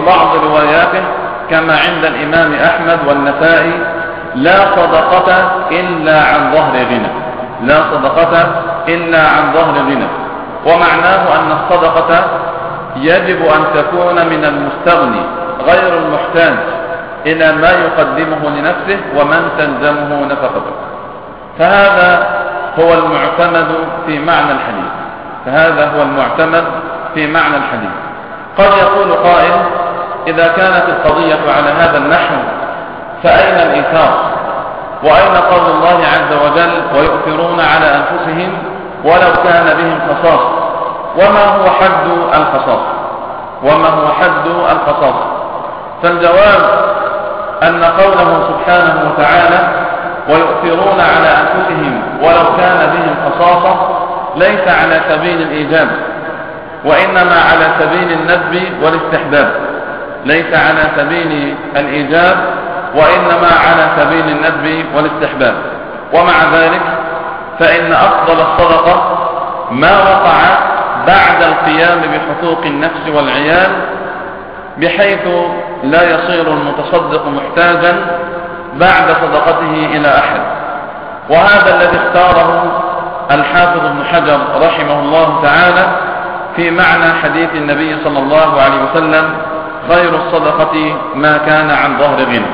بعض رواياته كما عند الإمام أحمد والنسائي: لا صدقة إلا عن ظهر غنى، لا صدقة إلا عن ظهر غنى. ومعناه أن الصدقة يجب أن تكون من المستغني غير المحتاج إلى ما يقدمه لنفسه ومن تلزمه نفقته. فهذا هو المعتمد في معنى الحديث، فهذا هو المعتمد في معنى الحديث. قد يقول قائل: إذا كانت القضية على هذا النحو فأين الإيثار؟ وأين قول الله عز وجل: ويؤثرون على أنفسهم ولو كان بهم خصاصة؟ وما هو حد الخصاصة؟ وما هو حد الخصاصة؟ فالجواب أن قوله سبحانه وتعالى: ويؤثرون على أنفسهم ولو كان بهم خصاصة ليس على سبيل الإيجاب، وإنما على سبيل الندب والاستحباب، ليس على سبيل الإيجاب وإنما على سبيل الندب والاستحباب. ومع ذلك فإن أفضل الصدقة ما وقع بعد القيام بحقوق النفس والعيال، بحيث لا يصير المتصدق محتاجا بعد صدقته إلى أحد. وهذا الذي اختاره الحافظ ابن حجر رحمه الله تعالى في معنى حديث النبي صلى الله عليه وسلم: خير الصدقة ما كان عن ظهر غنى.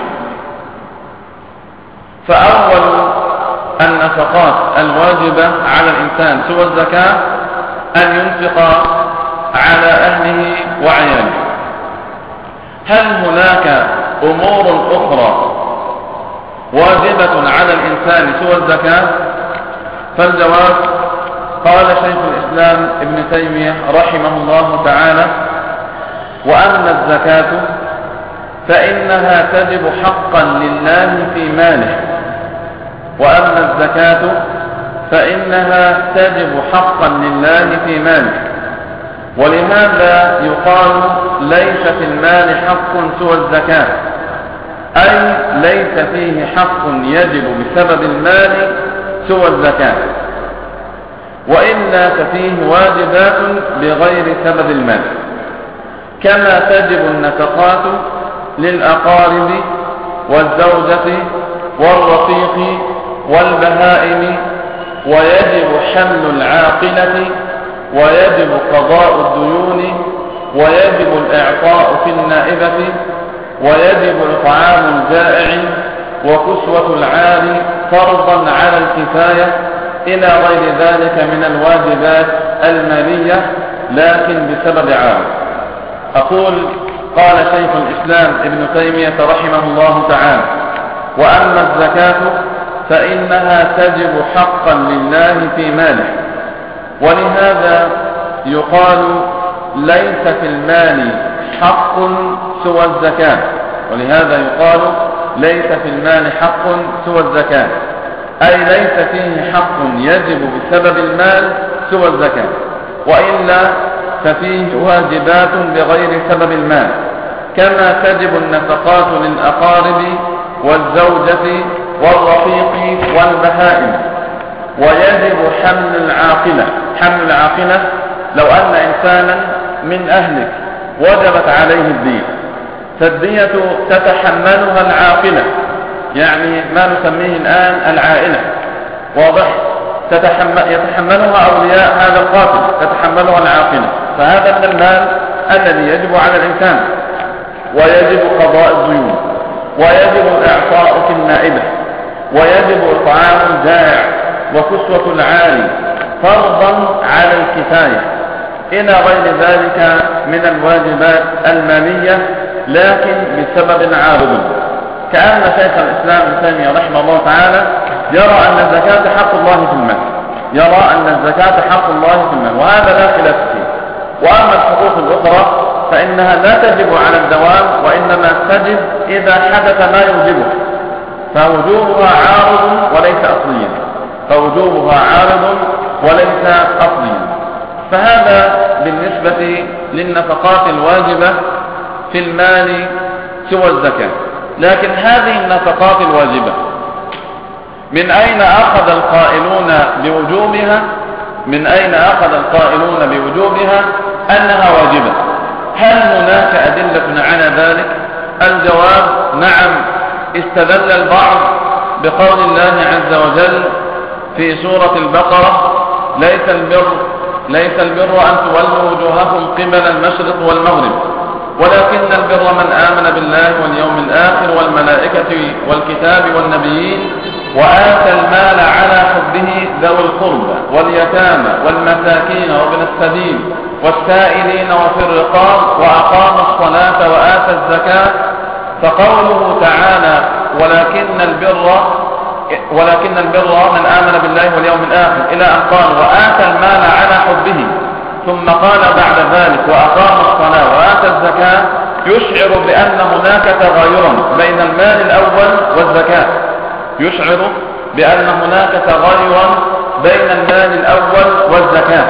فأول النفقات الواجبة على الإنسان سوى الزكاة أن ينفق على أهله وعياله. هل هناك أمور أخرى واجبة على الإنسان سوى الزكاة؟ فالجواب: قال شيخ الإسلام ابن تيمية رحمه الله تعالى: وأما الزكاة فإنها تجب حقا لله في ماله، وأما الزكاة فإنها تجب حقا لله في ماله. ولهذا يقال: ليس في المال حق سوى الزكاة، أي ليس فيه حق يجب بسبب المال سوى الزكاة، وإلا ففيه واجبات بغير سبب المال، كما تجب النفقات للأقارب والزوجة والرفيق والبهائم، ويجب حمل العاقلة، ويجب قضاء الديون، ويجب الإعطاء في النائبة، ويجب إطعام الجائع، وكسوة العار فرضا على الكفاية، إلى غير ذلك من الواجبات المالية لكن بسبب عارض. أقول: قال شيخ الإسلام ابن تيمية رحمه الله تعالى: وأما الزكاة فإنها تجب حقا لله في ماله. ولهذا يقال: ليس في المال حق سوى الزكاة، ولهذا يقال: ليس في المال حق سوى الزكاة، أي ليس فيه حق يجب بسبب المال سوى الزكاة، وإلا ففيه واجبات بغير سبب المال، كما تجب النفقات للأقارب والزوجة والرفيق والبهائم، ويجب حمل العاقلة. حمل العاقلة: لو أن إنسانا من أهلك وجبت عليه الدية، فالدية تتحملها العاقلة، يعني ما نسميه الآن العائلة، واضح؟ يتحملها أولياء هذا القاتل، تتحملها العاقلة، فهذا من المال الذي يجب على الإنسان. ويجب قضاء الديون، ويجب الإعطاء في النائبة، ويجب إطعام الجائع، وكسوة العاري فرضا على الكفاية، إلى غير ذلك من الواجبات المالية لكن بسبب عارض. كأن شيخ الإسلام ابن تيمية رحمه الله تعالى يرى أن الزكاة حق الله في المال، يرى أن الزكاة حق الله في المال، وهذا لا خلاف فيه. وأما الحقوق الأخرى فإنها لا تجب على الدوام، وإنما تجب إذا حدث ما يوجبه، فوجوبها عارض وليس أصليا، فوجوبها عارض وليس أصليا. فهذا بالنسبة للنفقات الواجبة في المال سوى الزكاة. لكن هذه النفقات الواجبة من أين أخذ القائلون بوجوبها؟ من أين أخذ القائلون بوجوبها أنها واجبة؟ هل هناك أدلة على ذلك؟ الجواب نعم. استدل البعض بقول الله عز وجل في سورة البقرة: ليس البر أن تولوا وجوهكم قبل المشرق والمغرب ولكن البر من آمن بالله واليوم الآخر والملائكة والكتاب والنبيين وآتى المال على حبه ذوي القربى واليتامى والمساكين وابن السبيل والسائلين وفي الرقاب وأقام الصلاة وآتى الزكاة. فقوله تعالى: ولكن البر من آمن بالله واليوم الآخر، إلى أن قال: وآتى المال على حبه، ثم قال بعد ذلك: وأقام الصلاة وآتى الزكاة، يشعر بأن هناك تغايرا بين المال الأول والزكاة، يشعر بأن هناك تغايرا بين المال الأول والزكاة.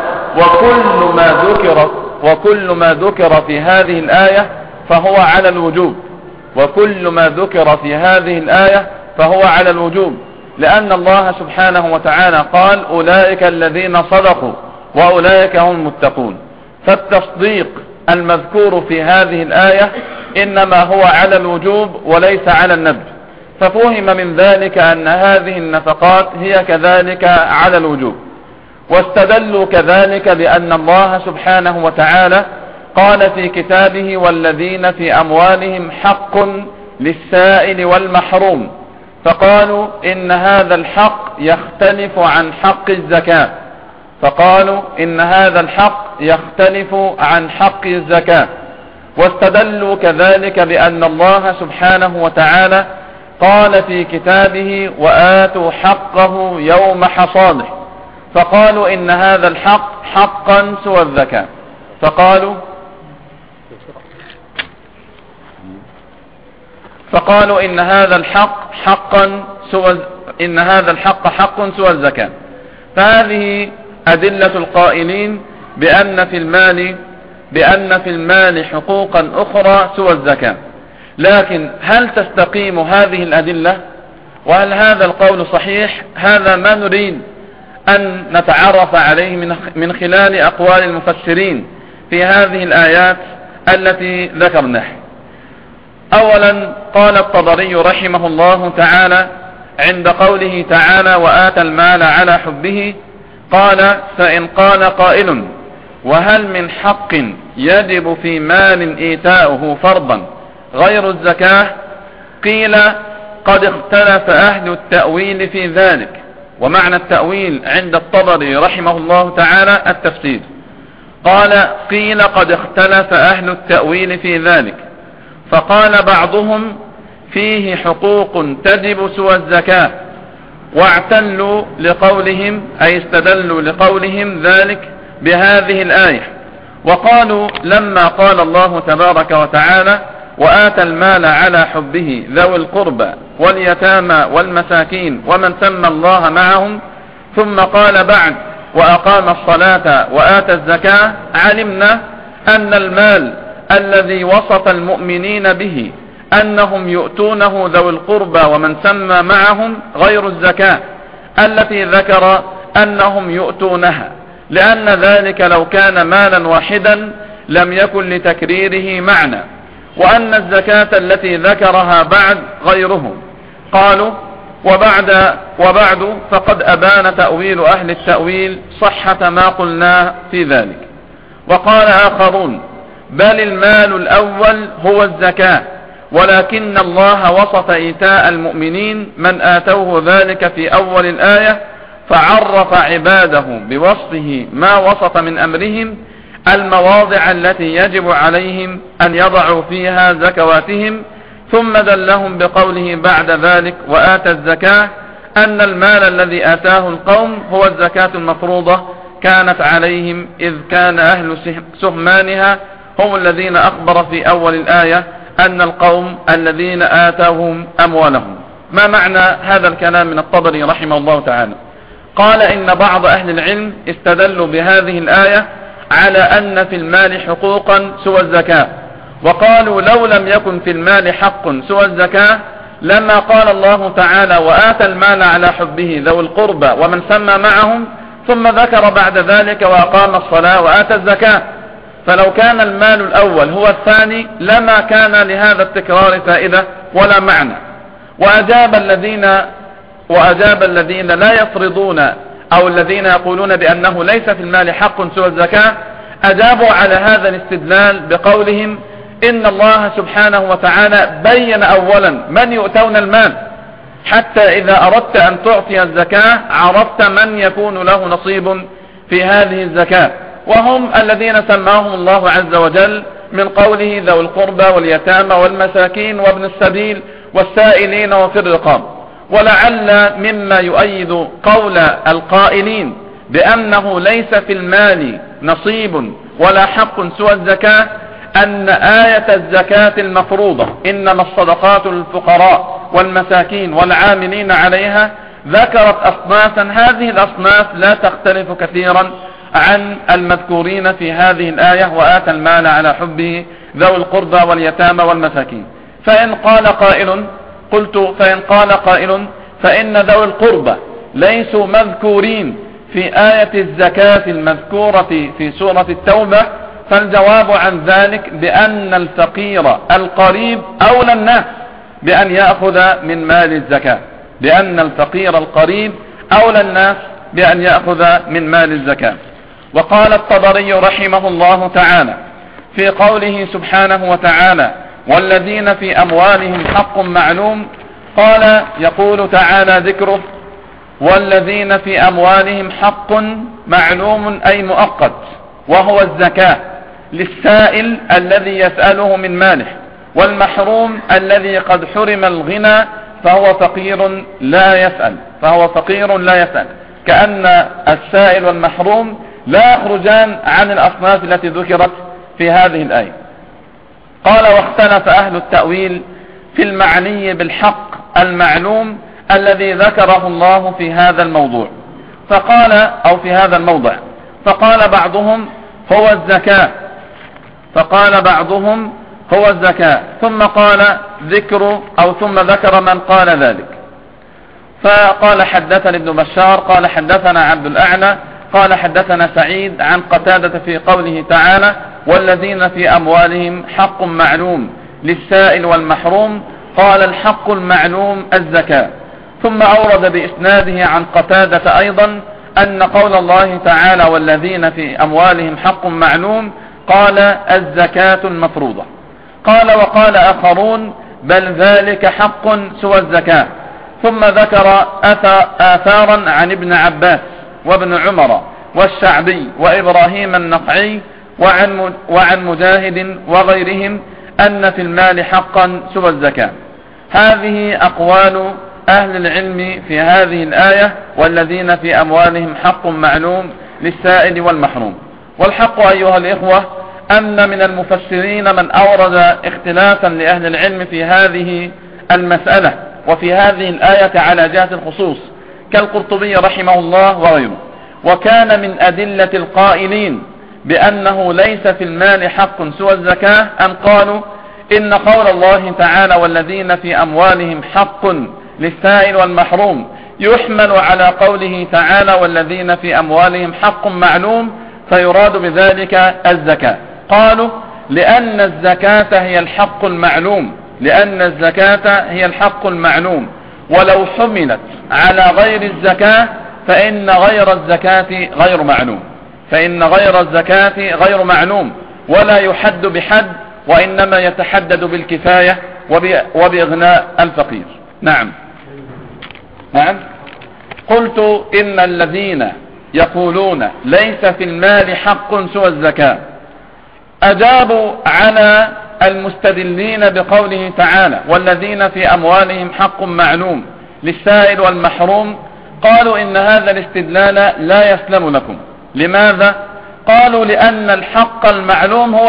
وكل ما ذكر في هذه الآية فهو على الوجوب، وكل ما ذكر في هذه الآية فهو على الوجوب، لأن الله سبحانه وتعالى قال: أولئك الذين صدقوا وأولئك هم المتقون. فالتصديق المذكور في هذه الآية إنما هو على الوجوب وليس على الندب، ففهم من ذلك أن هذه النفقات هي كذلك على الوجوب. واستدلوا كذلك بأن الله سبحانه وتعالى قال في كتابه: والذين في أموالهم حق للسائل والمحروم، فقالوا إن هذا الحق يختلف عن حق الزكاة، واستدلوا كذلك بأن الله سبحانه وتعالى قال في كتابه: وآتوا حقه يوم حصاده، فقالوا إن هذا الحق حقا سوى الزكاة، فقالوا إن هذا الحق حق سوى الزكاة. فهذه أدلة القائلين بأن في المال حقوقا أخرى سوى الزكاة. لكن هل تستقيم هذه الأدلة؟ وهل هذا القول صحيح؟ هذا ما نريد أن نتعرف عليه من خلال أقوال المفسرين في هذه الآيات التي ذكرناها. أولا قال الطبري رحمه الله تعالى عند قوله تعالى: وآتى المال على حبه، قال: فإن قال قائل: وهل من حق يجب في مال إيتاؤه فرضا غير الزكاة؟ قيل: قد اختلف أهل التأويل في ذلك. ومعنى التأويل عند الطبري رحمه الله تعالى التفسير. قيل: قد اختلف أهل التأويل في ذلك، فقال بعضهم: فيه حقوق تجب سوى الزكاة، واعتلوا لقولهم، أي استدلوا لقولهم ذلك بهذه الآية، وقالوا: لما قال الله تبارك وتعالى: وآتى المال على حبه ذوي القربى واليتامى والمساكين ومن سمى الله معهم، ثم قال بعد: وأقام الصلاة وآتى الزكاة، علمنا أن المال الذي وصف المؤمنين به أنهم يؤتونه ذوي القربى ومن سمى معهم غير الزكاة التي ذكر أنهم يؤتونها، لأن ذلك لو كان مالا واحدا لم يكن لتكريره معنى، وأن الزكاة التي ذكرها بعد غيرهم. قالوا: وبعد فقد أبان تأويل أهل التأويل صحة ما قلنا في ذلك. وقال آخرون: بل المال الأول هو الزكاة، ولكن الله وصف إيتاء المؤمنين من آتوه ذلك في أول الآية، فعرف عباده بوصفه ما وصف من أمرهم المواضع التي يجب عليهم أن يضعوا فيها زكواتهم، ثم دلهم بقوله بعد ذلك: وآتى الزكاة، أن المال الذي آتاه القوم هو الزكاة المفروضة كانت عليهم، إذ كان أهل سهمانها هم الذين أخبر في أول الآية أن القوم الذين آتاهم أموالهم. ما معنى هذا الكلام من الطبري رحمه الله تعالى؟ قال: إن بعض أهل العلم استدلوا بهذه الآية على أن في المال حقوقا سوى الزكاة، وقالوا: لو لم يكن في المال حق سوى الزكاة لما قال الله تعالى: وآتى المال على حبه ذوي القربى ومن سمى معهم، ثم ذكر بعد ذلك: وأقام الصلاة وآتى الزكاة. فلو كان المال الأول هو الثاني لما كان لهذا التكرار فائدة ولا معنى. وأجاب الذين لا يفرضون أو الذين يقولون بأنه ليس في المال حق سوى الزكاة، أجابوا على هذا الاستدلال بقولهم إن الله سبحانه وتعالى بين أولا من يؤتون المال، حتى إذا أردت أن تعطي الزكاة عرفت من يكون له نصيب في هذه الزكاة، وهم الذين سماهم الله عز وجل من قوله ذوي القربى واليتامى والمساكين وابن السبيل والسائلين وفي الرقاب. ولعل مما يؤيد قول القائلين بأنه ليس في المال نصيب ولا حق سوى الزكاة أن آية الزكاة المفروضة إنما الصدقات للفقراء والمساكين والعاملين عليها ذكرت أصنافا، هذه الأصناف لا تختلف كثيرا عن المذكورين في هذه الآية، وآتى المال على حبه ذوي القربى واليتامى والمساكين. فإن قال قائل فإن ذوي القربى ليسوا مذكورين في آية الزكاة المذكورة في سورة التوبة، فالجواب عن ذلك بأن الفقير القريب أولى الناس بأن يأخذ من مال الزكاة، بأن الفقير القريب أولى الناس بأن يأخذ من مال الزكاة. وقال الطبري رحمه الله تعالى في قوله سبحانه وتعالى والذين في أموالهم حق معلوم، قال يقول تعالى ذكره والذين في أموالهم حق معلوم أي مؤقت، وهو الزكاة للسائل الذي يسأله من ماله، والمحروم الذي قد حرم الغنى فهو فقير لا يسأل، كأن السائل والمحروم لا يخرجان عن الأصناف التي ذكرت في هذه الآية. قال واختلف أهل التأويل في المعني بالحق المعلوم الذي ذكره الله في هذا الموضوع، في هذا الموضع، فقال بعضهم هو الزكاة ثم ذكر من قال ذلك، فقال حدثنا ابن بشار قال حدثنا عبد الأعلى قال حدثنا سعيد عن قتادة في قوله تعالى والذين في أموالهم حق معلوم للسائل والمحروم، قال الحق المعلوم الزكاة. ثم أورد بإسناده عن قتادة أيضا أن قول الله تعالى والذين في أموالهم حق معلوم قال الزكاة المفروضة. وقال آخرون بل ذلك حق سوى الزكاة. ثم ذكر آثارا عن ابن عباس وابن عمر والشعبي وإبراهيم النخعي وعن مجاهد وغيرهم أن في المال حقا سوى الزكاة. هذه أقوال أهل العلم في هذه الآية والذين في أموالهم حق معلوم للسائل والمحروم. والحق أيها الإخوة أن من المفسرين من أورد اختلافا لأهل العلم في هذه المسألة وفي هذه الآية على جهة الخصوص كالقرطبي رحمه الله وغيره. وكان من أدلة القائلين بأنه ليس في المال حق سوى الزكاة أن قالوا إن قول الله تعالى والذين في أموالهم حق للسائل والمحروم يحمل على قوله تعالى والذين في أموالهم حق معلوم، فيراد بذلك الزكاة. قالوا لأن الزكاة هي الحق المعلوم، ولو حملت على غير الزكاة فإن غير الزكاة غير معلوم ولا يحد بحد، وإنما يتحدد بالكفاية وبإغناء الفقير. نعم. قلت إن الذين يقولون ليس في المال حق سوى الزكاة أجابوا على المستدلين بقوله تعالى والذين في أموالهم حق معلوم للسائل والمحروم، قالوا إن هذا الاستدلال لا يسلم لكم. لماذا؟ قالوا لأن الحق المعلوم هو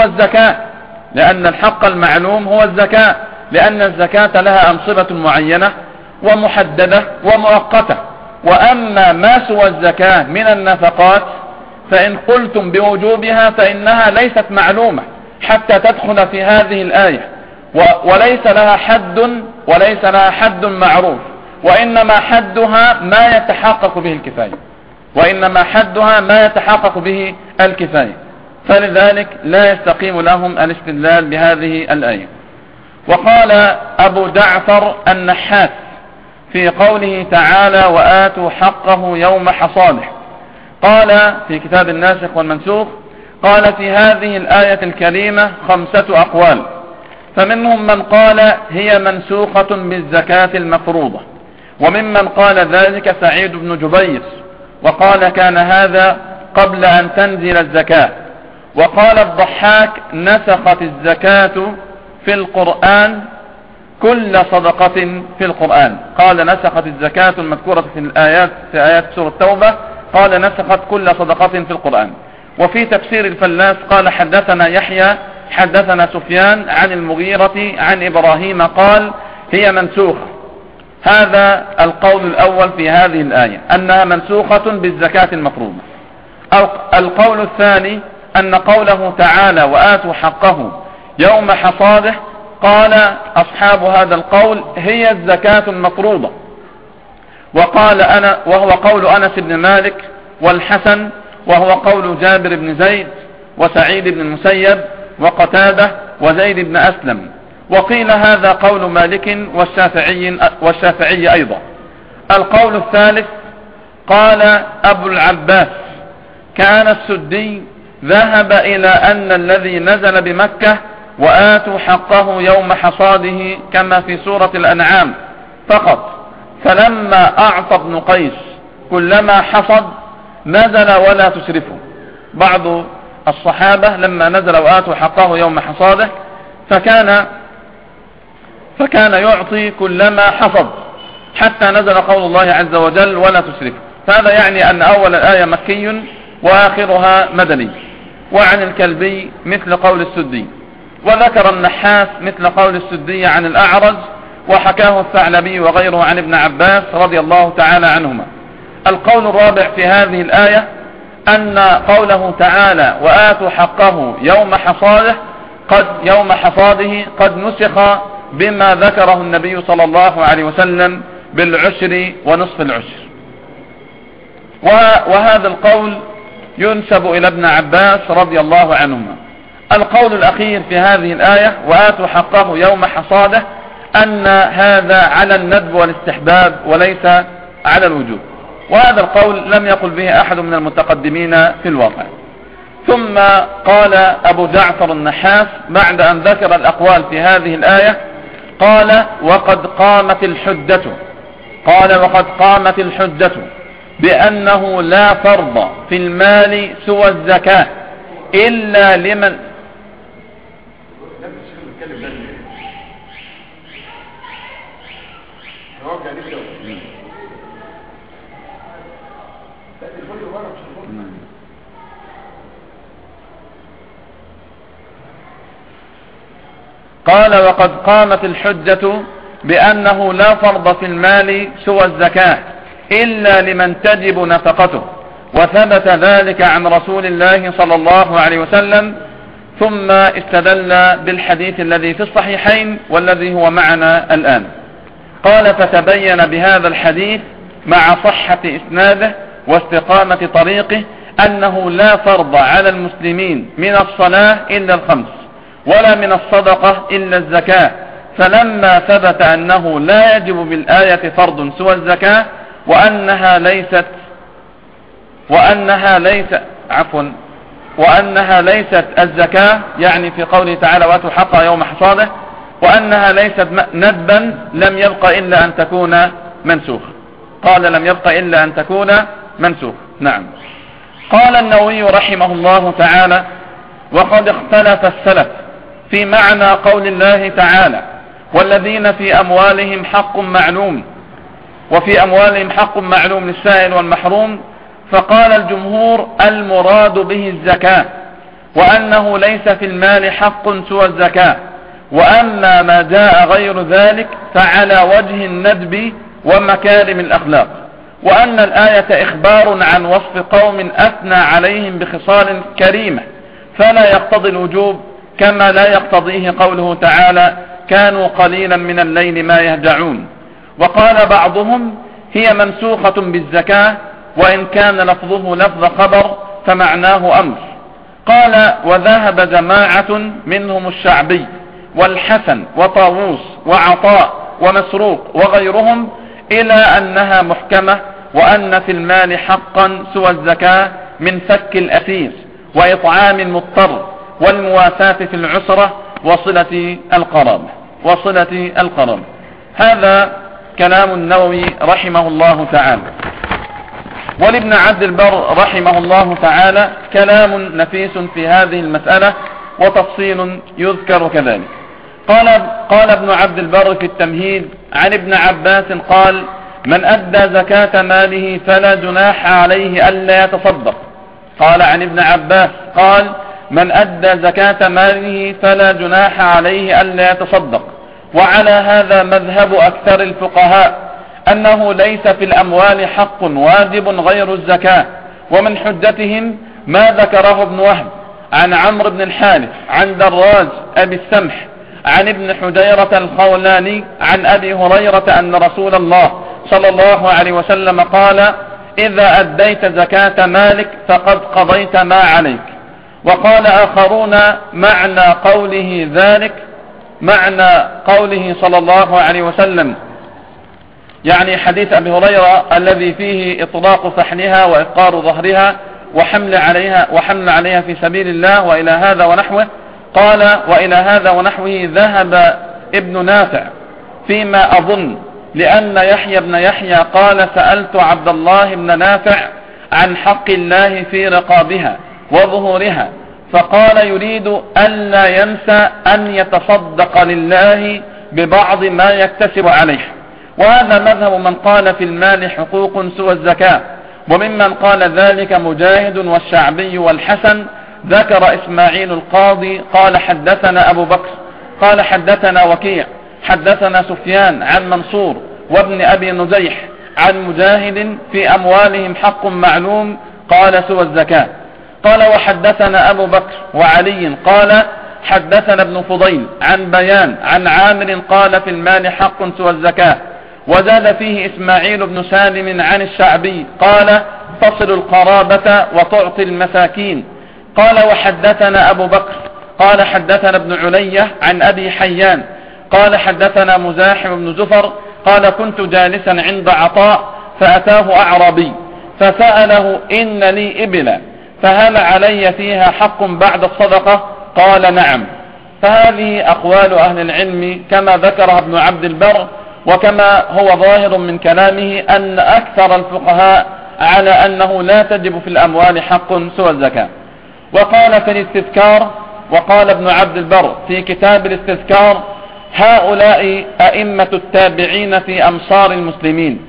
الزكاة، لأن الزكاة لها أنصبة معينة ومحددة ومؤقتة. وأما ما سوى الزكاة من النفقات فإن قلتم بوجوبها فإنها ليست معلومة حتى تدخل في هذه الآية، وليس لها حد معروف، وإنما حدها ما يتحقق به الكفاية. فلذلك لا يستقيم لهم الاستدلال بهذه الآية. وقال أبو جعفر النحاس في قوله تعالى وآتوا حقه يوم حصاده، قال في كتاب الناسخ والمنسوخ، قال في هذه الآية الكريمة 5 أقوال، فمنهم من قال هي منسوخة بالزكاة المفروضة، وممن قال ذلك سعيد بن جبير وقال كان هذا قبل أن تنزل الزكاة. وقال الضحاك نسخت الزكاة في القرآن كل صدقة في القرآن، قال نسخت الزكاة المذكورة في آيات سورة التوبة، قال نسخت كل صدقة في القرآن. وفي تفسير الفلاس قال حدثنا يحيى حدثنا سفيان عن المغيرة عن إبراهيم قال هي منسوخة. هذا القول الأول في هذه الآية أنها منسوخة بالزكاة المفروضة. القول الثاني أن قوله تعالى وآتوا حقه يوم حصاده، قال أصحاب هذا القول هي الزكاة المفروضة، وهو قول أنس بن مالك والحسن، وهو قول جابر بن زيد وسعيد بن المسيب وقتادة وزيد بن أسلم. وقيل هذا قول مالك والشافعي أيضا. القول الثالث قال أبو العباس كان السدي ذهب إلى أن الذي نزل بمكة وآتوا حقه يوم حصاده كما في سورة الأنعام فقط، فلما أعطى ابن قيس كلما حصد نزل ولا تسرفوا. بعض الصحابة لما نزل وآتوا حقه يوم حصاده فكان يعطي كلما حصد حتى نزل قول الله عز وجل ولا تسرفوا. فهذا يعني أن أول الآية مكي وآخرها مدني. وعن الكلبي مثل قول السدي، وذكر النحاس مثل قول السدي عن الأعرج، وحكاه الثعلبي وغيره عن ابن عباس رضي الله تعالى عنهما. القول الرابع في هذه الآية أن قوله تعالى وآتوا حقه يوم حصاده قد نسخ بما ذكره النبي صلى الله عليه وسلم بالعشر ونصف العشر. وهذا القول ينسب إلى ابن عباس رضي الله عنهما. القول الأخير في هذه الآية وآتوا حقه يوم حصاده أن هذا على الندب والاستحباب وليس على الوجوب، وهذا القول لم يقل به أحد من المتقدمين في الواقع. ثم قال أبو جعفر النحاس بعد أن ذكر الأقوال في هذه الآية قال وقد قامت الحجة بأنه لا فرض في المال سوى الزكاة إلا لمن قال وقد قامت الحجة بأنه لا فرض في المال سوى الزكاة إلا لمن تجب نفقته، وثبت ذلك عن رسول الله صلى الله عليه وسلم. ثم استدل بالحديث الذي في الصحيحين والذي هو معنا الآن. قال فتبين بهذا الحديث مع صحة إسناده واستقامة طريقه أنه لا فرض على المسلمين من الصلاة إلا الخمس، ولا من الصدقة إلا الزكاة. فلما ثبت أنه لا يجب بالآية فرض سوى الزكاة وأنها ليست الزكاة، يعني في قوله تعالى وآتوا حقها يوم حصاده، وأنها ليست ندبا، لم يبق إلا أن تكون منسوخة. قال لم يبق إلا أن تكون منسوخة. نعم. قال النووي رحمه الله تعالى وقد اختلف السلف في معنى قول الله تعالى والذين في أموالهم حق معلوم، وفي أموالهم حق معلوم للسائل والمحروم. فقال الجمهور المراد به الزكاة، وأنه ليس في المال حق سوى الزكاة، وأما ما جاء غير ذلك فعلى وجه الندب ومكارم الأخلاق، وأن الآية إخبار عن وصف قوم أثنى عليهم بخصال كريمة فلا يقتضي الوجوب، كما لا يقتضيه قوله تعالى كانوا قليلا من الليل ما يهجعون. وقال بعضهم هي منسوخة بالزكاة، وإن كان لفظه لفظ خبر فمعناه أمر. قال: وذهب جماعة منهم الشعبي والحسن وطاووس وعطاء ومسروق وغيرهم إلى أنها محكمة، وأن في المال حقا سوى الزكاة من فك الأسير وإطعام المضطر والمواساة في العسرة وصلة القرابة. هذا كلام النووي رحمه الله تعالى. ولابن عبد البر رحمه الله تعالى كلام نفيس في هذه المسألة وتفصيل يذكر كذلك. قال ابن عبد البر في التمهيد عن ابن عباس قال: من أدى زكاة ماله فلا جناح عليه ألا يتصدق. قال عن ابن عباس قال: من أدى زكاة ماله فلا جناح عليه ألا يتصدق. وعلى هذا مذهب أكثر الفقهاء أنه ليس في الأموال حق واجب غير الزكاة. ومن حجتهم ما ذكره ابن وهب عن عمرو بن الحارث عن دراج أبي السمح عن ابن حجيرة الخولاني عن أبي هريرة أن رسول الله صلى الله عليه وسلم قال: إذا أديت زكاة مالك فقد قضيت ما عليك. وقال آخرون معنى قوله صلى الله عليه وسلم، يعني حديث أبي هريرة الذي فيه إطلاق فحلها وإفقار ظهرها وحمل عليها في سبيل الله وإلى هذا ونحوه. قال: وإلى هذا ونحوه ذهب ابن نافع فيما أظن، لأن يحيى بن يحيى قال: سألت عبد الله بن نافع عن حق الله في رقابها وظهورها، فقال: يريد ألا ينسى أن يتصدق لله ببعض ما يكتسب عليه. وهذا مذهب من قال في المال حقوق سوى الزكاة. وممن قال ذلك مجاهد والشعبي والحسن. ذكر إسماعيل القاضي قال: حدثنا أبو بكر قال: حدثنا وكيع حدثنا سفيان عن منصور وابن أبي نزيح عن مجاهد في أموالهم حق معلوم قال سوى الزكاة. قال: وحدثنا أبو بكر وعلي قال: حدثنا ابن فضيل عن بيان عن عامر قال: في المال حق سوى الزكاة. وزاد فيه إسماعيل بن سالم عن الشعبي قال: تصل القرابة وتعطي المساكين. قال: وحدثنا أبو بكر قال: حدثنا ابن علية عن أبي حيان قال: حدثنا مزاحم بن زفر قال: كنت جالسا عند عطاء فأتاه أعرابي فسأله: إن لي إبلا فهل علي فيها حق بعد الصدقة؟ قال: نعم. فهذه أقوال أهل العلم كما ذكرها ابن عبد البر، وكما هو ظاهر من كلامه أن أكثر الفقهاء على أنه لا تجب في الأموال حق سوى الزكاة. وقال في الاستذكار، وقال ابن عبد البر في كتاب الاستذكار: هؤلاء أئمة التابعين في أمصار المسلمين،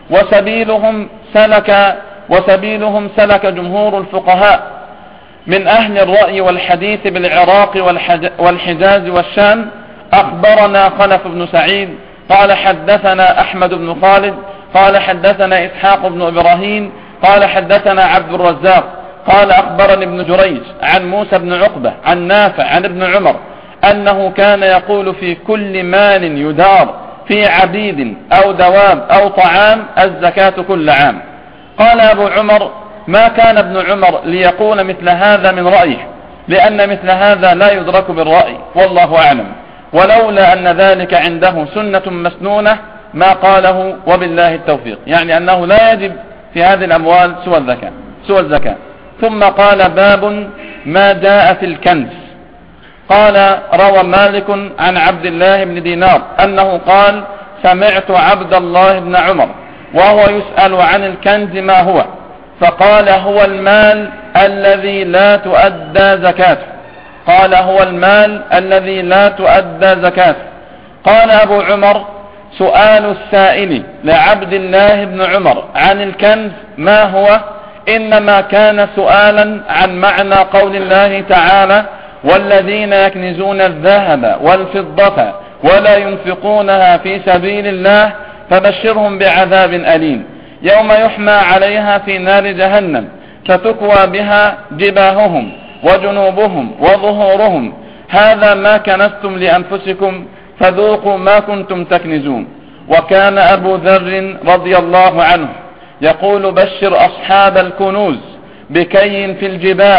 وسبيلهم سلك جمهور الفقهاء من أهل الرأي والحديث بالعراق والحجاز والشام. أخبرنا خلف بن سعيد قال: حدثنا أحمد بن خالد قال: حدثنا إسحاق بن إبراهيم قال: حدثنا عبد الرزاق قال: أخبرني ابن جريج عن موسى بن عقبة عن نافع عن ابن عمر أنه كان يقول: في كل مال يدار في عبيد أو دواب أو طعام الزكاة كل عام. قال أبو عمر: ما كان ابن عمر ليقول مثل هذا من رأيه، لأن مثل هذا لا يدرك بالرأي، والله أعلم. ولولا أن ذلك عنده سنة مسنونة ما قاله، وبالله التوفيق. يعني أنه لا يجب في هذه الأموال سوى الزكاة. ثم قال: باب ما جاء في الكنز. قال: روى مالك عن عبد الله بن دينار أنه قال: سمعت عبد الله بن عمر وهو يسأل عن الكنز ما هو، فقال: هو المال الذي لا تؤدى زكاته. قال: هو المال الذي لا تؤدى زكاته. قال أبو عمر: سؤال السائل لعبد الله بن عمر عن الكنز ما هو إنما كان سؤالا عن معنى قول الله تعالى: والذين يكنزون الذهب والفضة ولا ينفقونها في سبيل الله فبشرهم بعذاب أليم يوم يحمى عليها في نار جهنم فتكوى بها جباههم وجنوبهم وظهورهم هذا ما كنزتم لأنفسكم فذوقوا ما كنتم تكنزون. وكان أبو ذر رضي الله عنه يقول: بشر أصحاب الكنوز بكي في الجباه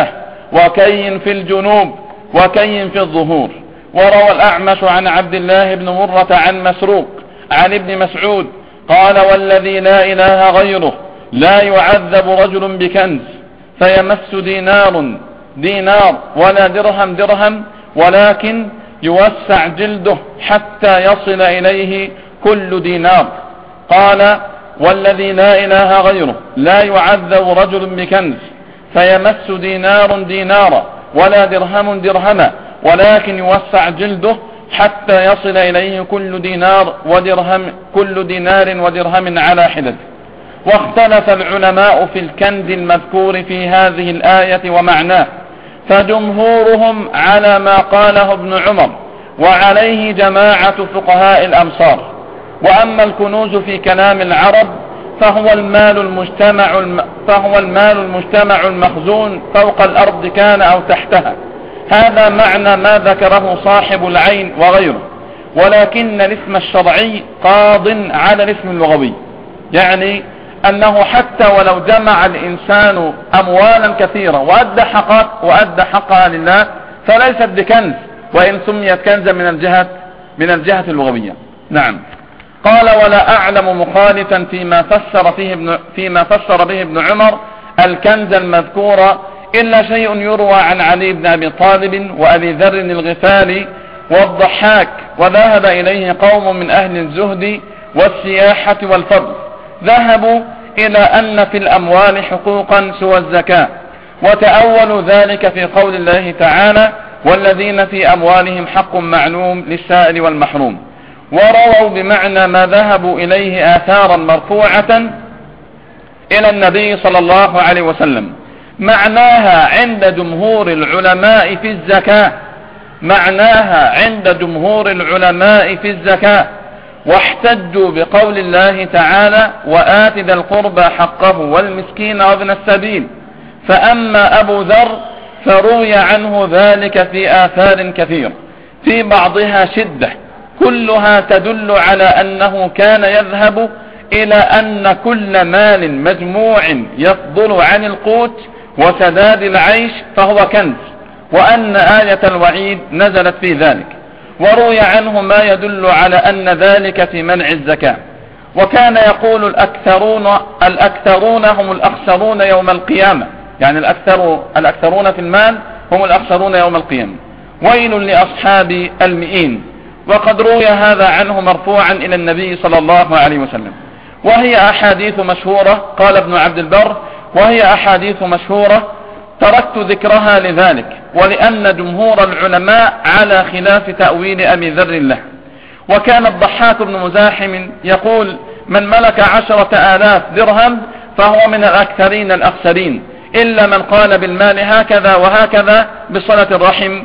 وكي في الجنوب وكي في الظهور. وروى الأعمش عن عبد الله بن مرة عن مسروق عن ابن مسعود قال والذي لا إله غيره لا يعذب رجل بكنز فيمس دينار ولا درهم ولكن يوسع جلده حتى يصل إليه كل دينار. قال والذي لا إله غيره لا يعذب رجل بكنز فيمس دينارا ولا درهما ولكن يوسع جلده حتى يصل إليه كل دينار ودرهم على حدة. واختلف العلماء في الكنز المذكور في هذه الآية ومعناه، فجمهورهم على ما قاله ابن عمر وعليه جماعة فقهاء الأمصار. وأما الكنوز في كلام العرب فهو المال المجتمع المخزون فوق الأرض كان أو تحتها. هذا معنى ما ذكره صاحب العين وغيره، ولكن الاسم الشرعي قاض على الاسم اللغوي، يعني أنه حتى ولو جمع الإنسان أموالا كثيرة وأدى حقها لله فليست بكنز وإن سميت كنزا من الجهة اللغوية. نعم. قال ولا أعلم مخالفا فيما فسر به ابن عمر الكنز المذكور إلا شيء يروى عن علي بن أبي طالب وأبي ذر الغفاري والضحاك، وذهب إليه قوم من أهل الزهد والسياحة والفضل، ذهبوا إلى أن في الأموال حقوقا سوى الزكاة، وتأولوا ذلك في قول الله تعالى والذين في أموالهم حق معلوم للسائل والمحروم. ورووا بمعنى ما ذهبوا إليه آثارا مرفوعة إلى النبي صلى الله عليه وسلم، معناها عند جمهور العلماء في الزكاة، واحتجوا بقول الله تعالى وآت ذا القربى حقه والمسكين وابن السبيل. فأما أبو ذر فروي عنه ذلك في آثار كثير في بعضها شدة كلها تدل على أنه كان يذهب إلى أن كل مال مجموع يفضل عن القوت وسداد العيش فهو كنز، وأن آية الوعيد نزلت في ذلك. وروي عنه ما يدل على أن ذلك في منع الزكاة. وكان يقول الأكثرون هم الأخسرون يوم القيامة، يعني الأكثرون في المال هم الأخسرون يوم القيامة، ويل لأصحاب المئين. وقد روي هذا عنه مرفوعا إلى النبي صلى الله عليه وسلم، وهي أحاديث مشهورة. قال ابن عبد البر وهي أحاديث مشهورة تركت ذكرها لذلك، ولأن جمهور العلماء على خلاف تأويل أبي ذر له. وكان الضحاك بن مزاحم يقول من ملك 10,000 درهم فهو من الأكثرين الأخسرين، إلا من قال بالمال هكذا وهكذا بصلة الرحم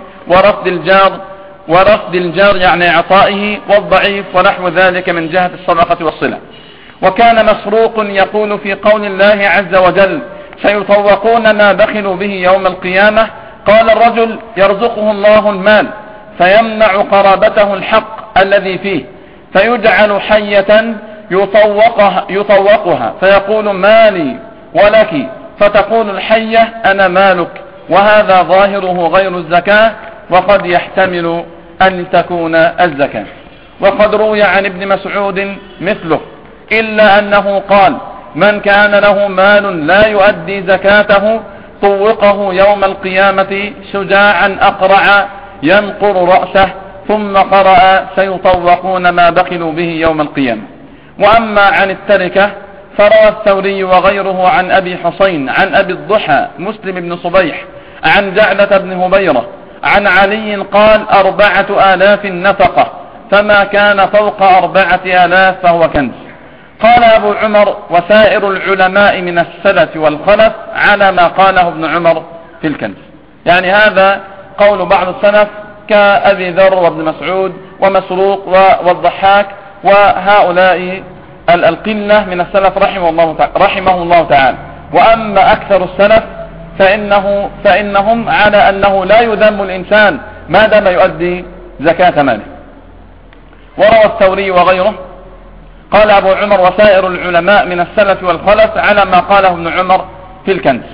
ورفض الجار يعني إعطائه والضعيف ونحو ذلك من جهة الصدقة والصلة. وكان مسروق يقول في قول الله عز وجل سيطوقون ما بخلوا به يوم القيامة، قال الرجل يرزقه الله المال فيمنع قرابته الحق الذي فيه فيجعل حية يطوقها فيقول مالي ولك، فتقول الحية أنا مالك، وهذا ظاهره غير الزكاة وقد يحتمل أن تكون الزكاة. وقد روي عن ابن مسعود مثله، إلا أنه قال من كان له مال لا يؤدي زكاته طوقه يوم القيامة شجاعا أقرع ينقر رأسه، ثم قرأ سيطوقون ما بخلوا به يوم القيامة. وأما عن التركة فروى الثوري وغيره عن أبي حسين عن أبي الضحى مسلم بن صبيح عن جعلة بن هبيرة عن علي قال 4,000 النفقة، فما كان فوق 4,000 فهو كنز. قال أبو عمر وسائر العلماء من السلف والخلف على ما قاله ابن عمر في الكنز، يعني هذا قول بعض السلف كأبي ذر وابن مسعود ومسروق والضحاك وهؤلاء القلة من السلف رحمه الله تعالى. وأما أكثر السلف فإنهم على أنه لا يذم الإنسان ما دام يؤدي زكاة ماله. وروى الثوري وغيره قال أبو عمر وسائر العلماء من السلف والخلف على ما قاله ابن عمر في الكنز.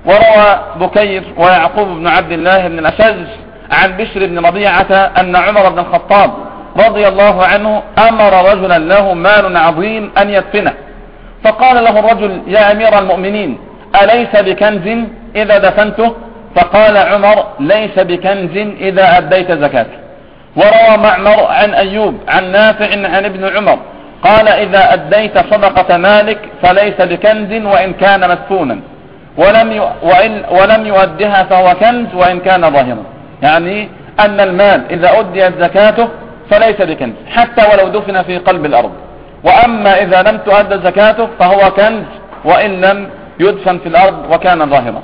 وروى بكير ويعقوب بن عبد الله بن الأشج عن بشر بن ربيعة أن عمر بن الخطاب رضي الله عنه أمر رجلا له مال عظيم أن يدفنه، فقال له الرجل: يا أمير المؤمنين، أليس بكنز إذا دفنته؟ فقال عمر: ليس بكنز إذا أديت زكاته. وروى معمر عن أيوب عن نافع عن ابن عمر قال: إذا أديت صدقة مالك فليس بكنز وإن كان مدفونا، ولم يؤدها فهو كنز وإن كان ظاهرا. يعني أن المال إذا أديت زكاته فليس بكنز حتى ولو دفن في قلب الأرض، وأما إذا لم تؤد زكاته فهو كنز وإن لم يدفن في الأرض وكان ظاهرا.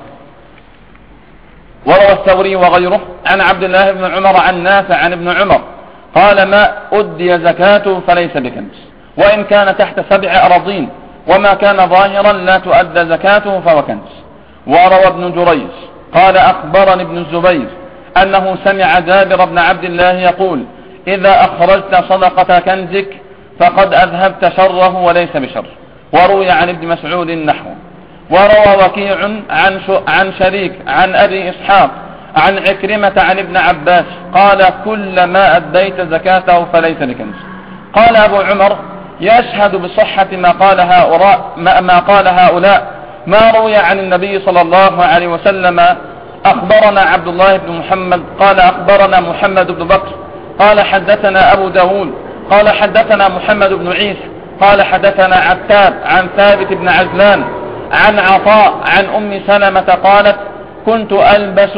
وروى الثوري وغيره عن عبد الله بن عمر عن نافع عن ابن عمر قال: ما أدي زكاته فليس بكنز وإن كان تحت 7 أراضين، وما كان ظاهرا لا تؤدى زكاته فهو كنز. وروى ابن جريج قال: أخبرني ابن الزبير أنه سمع جابر بن عبد الله يقول: إذا أخرجت صدقة كنزك فقد أذهبت شره وليس بشر. وروي عن ابن مسعود نحوه. وروى وكيع عن شريك عن أبي إسحاق عن عكرمة عن ابن عباس قال: كل ما أديت زكاته فليس بكنز. قال أبو عمر: يشهد بصحة ما قال هؤلاء ما روي عن النبي صلى الله عليه وسلم. أخبرنا عبد الله بن محمد قال: أخبرنا محمد بن بكر قال: حدثنا أبو داود قال: حدثنا محمد بن عيسى قال: حدثنا عتاب عن ثابت بن عجلان عن عطاء عن أم سلمة قالت: كنت ألبس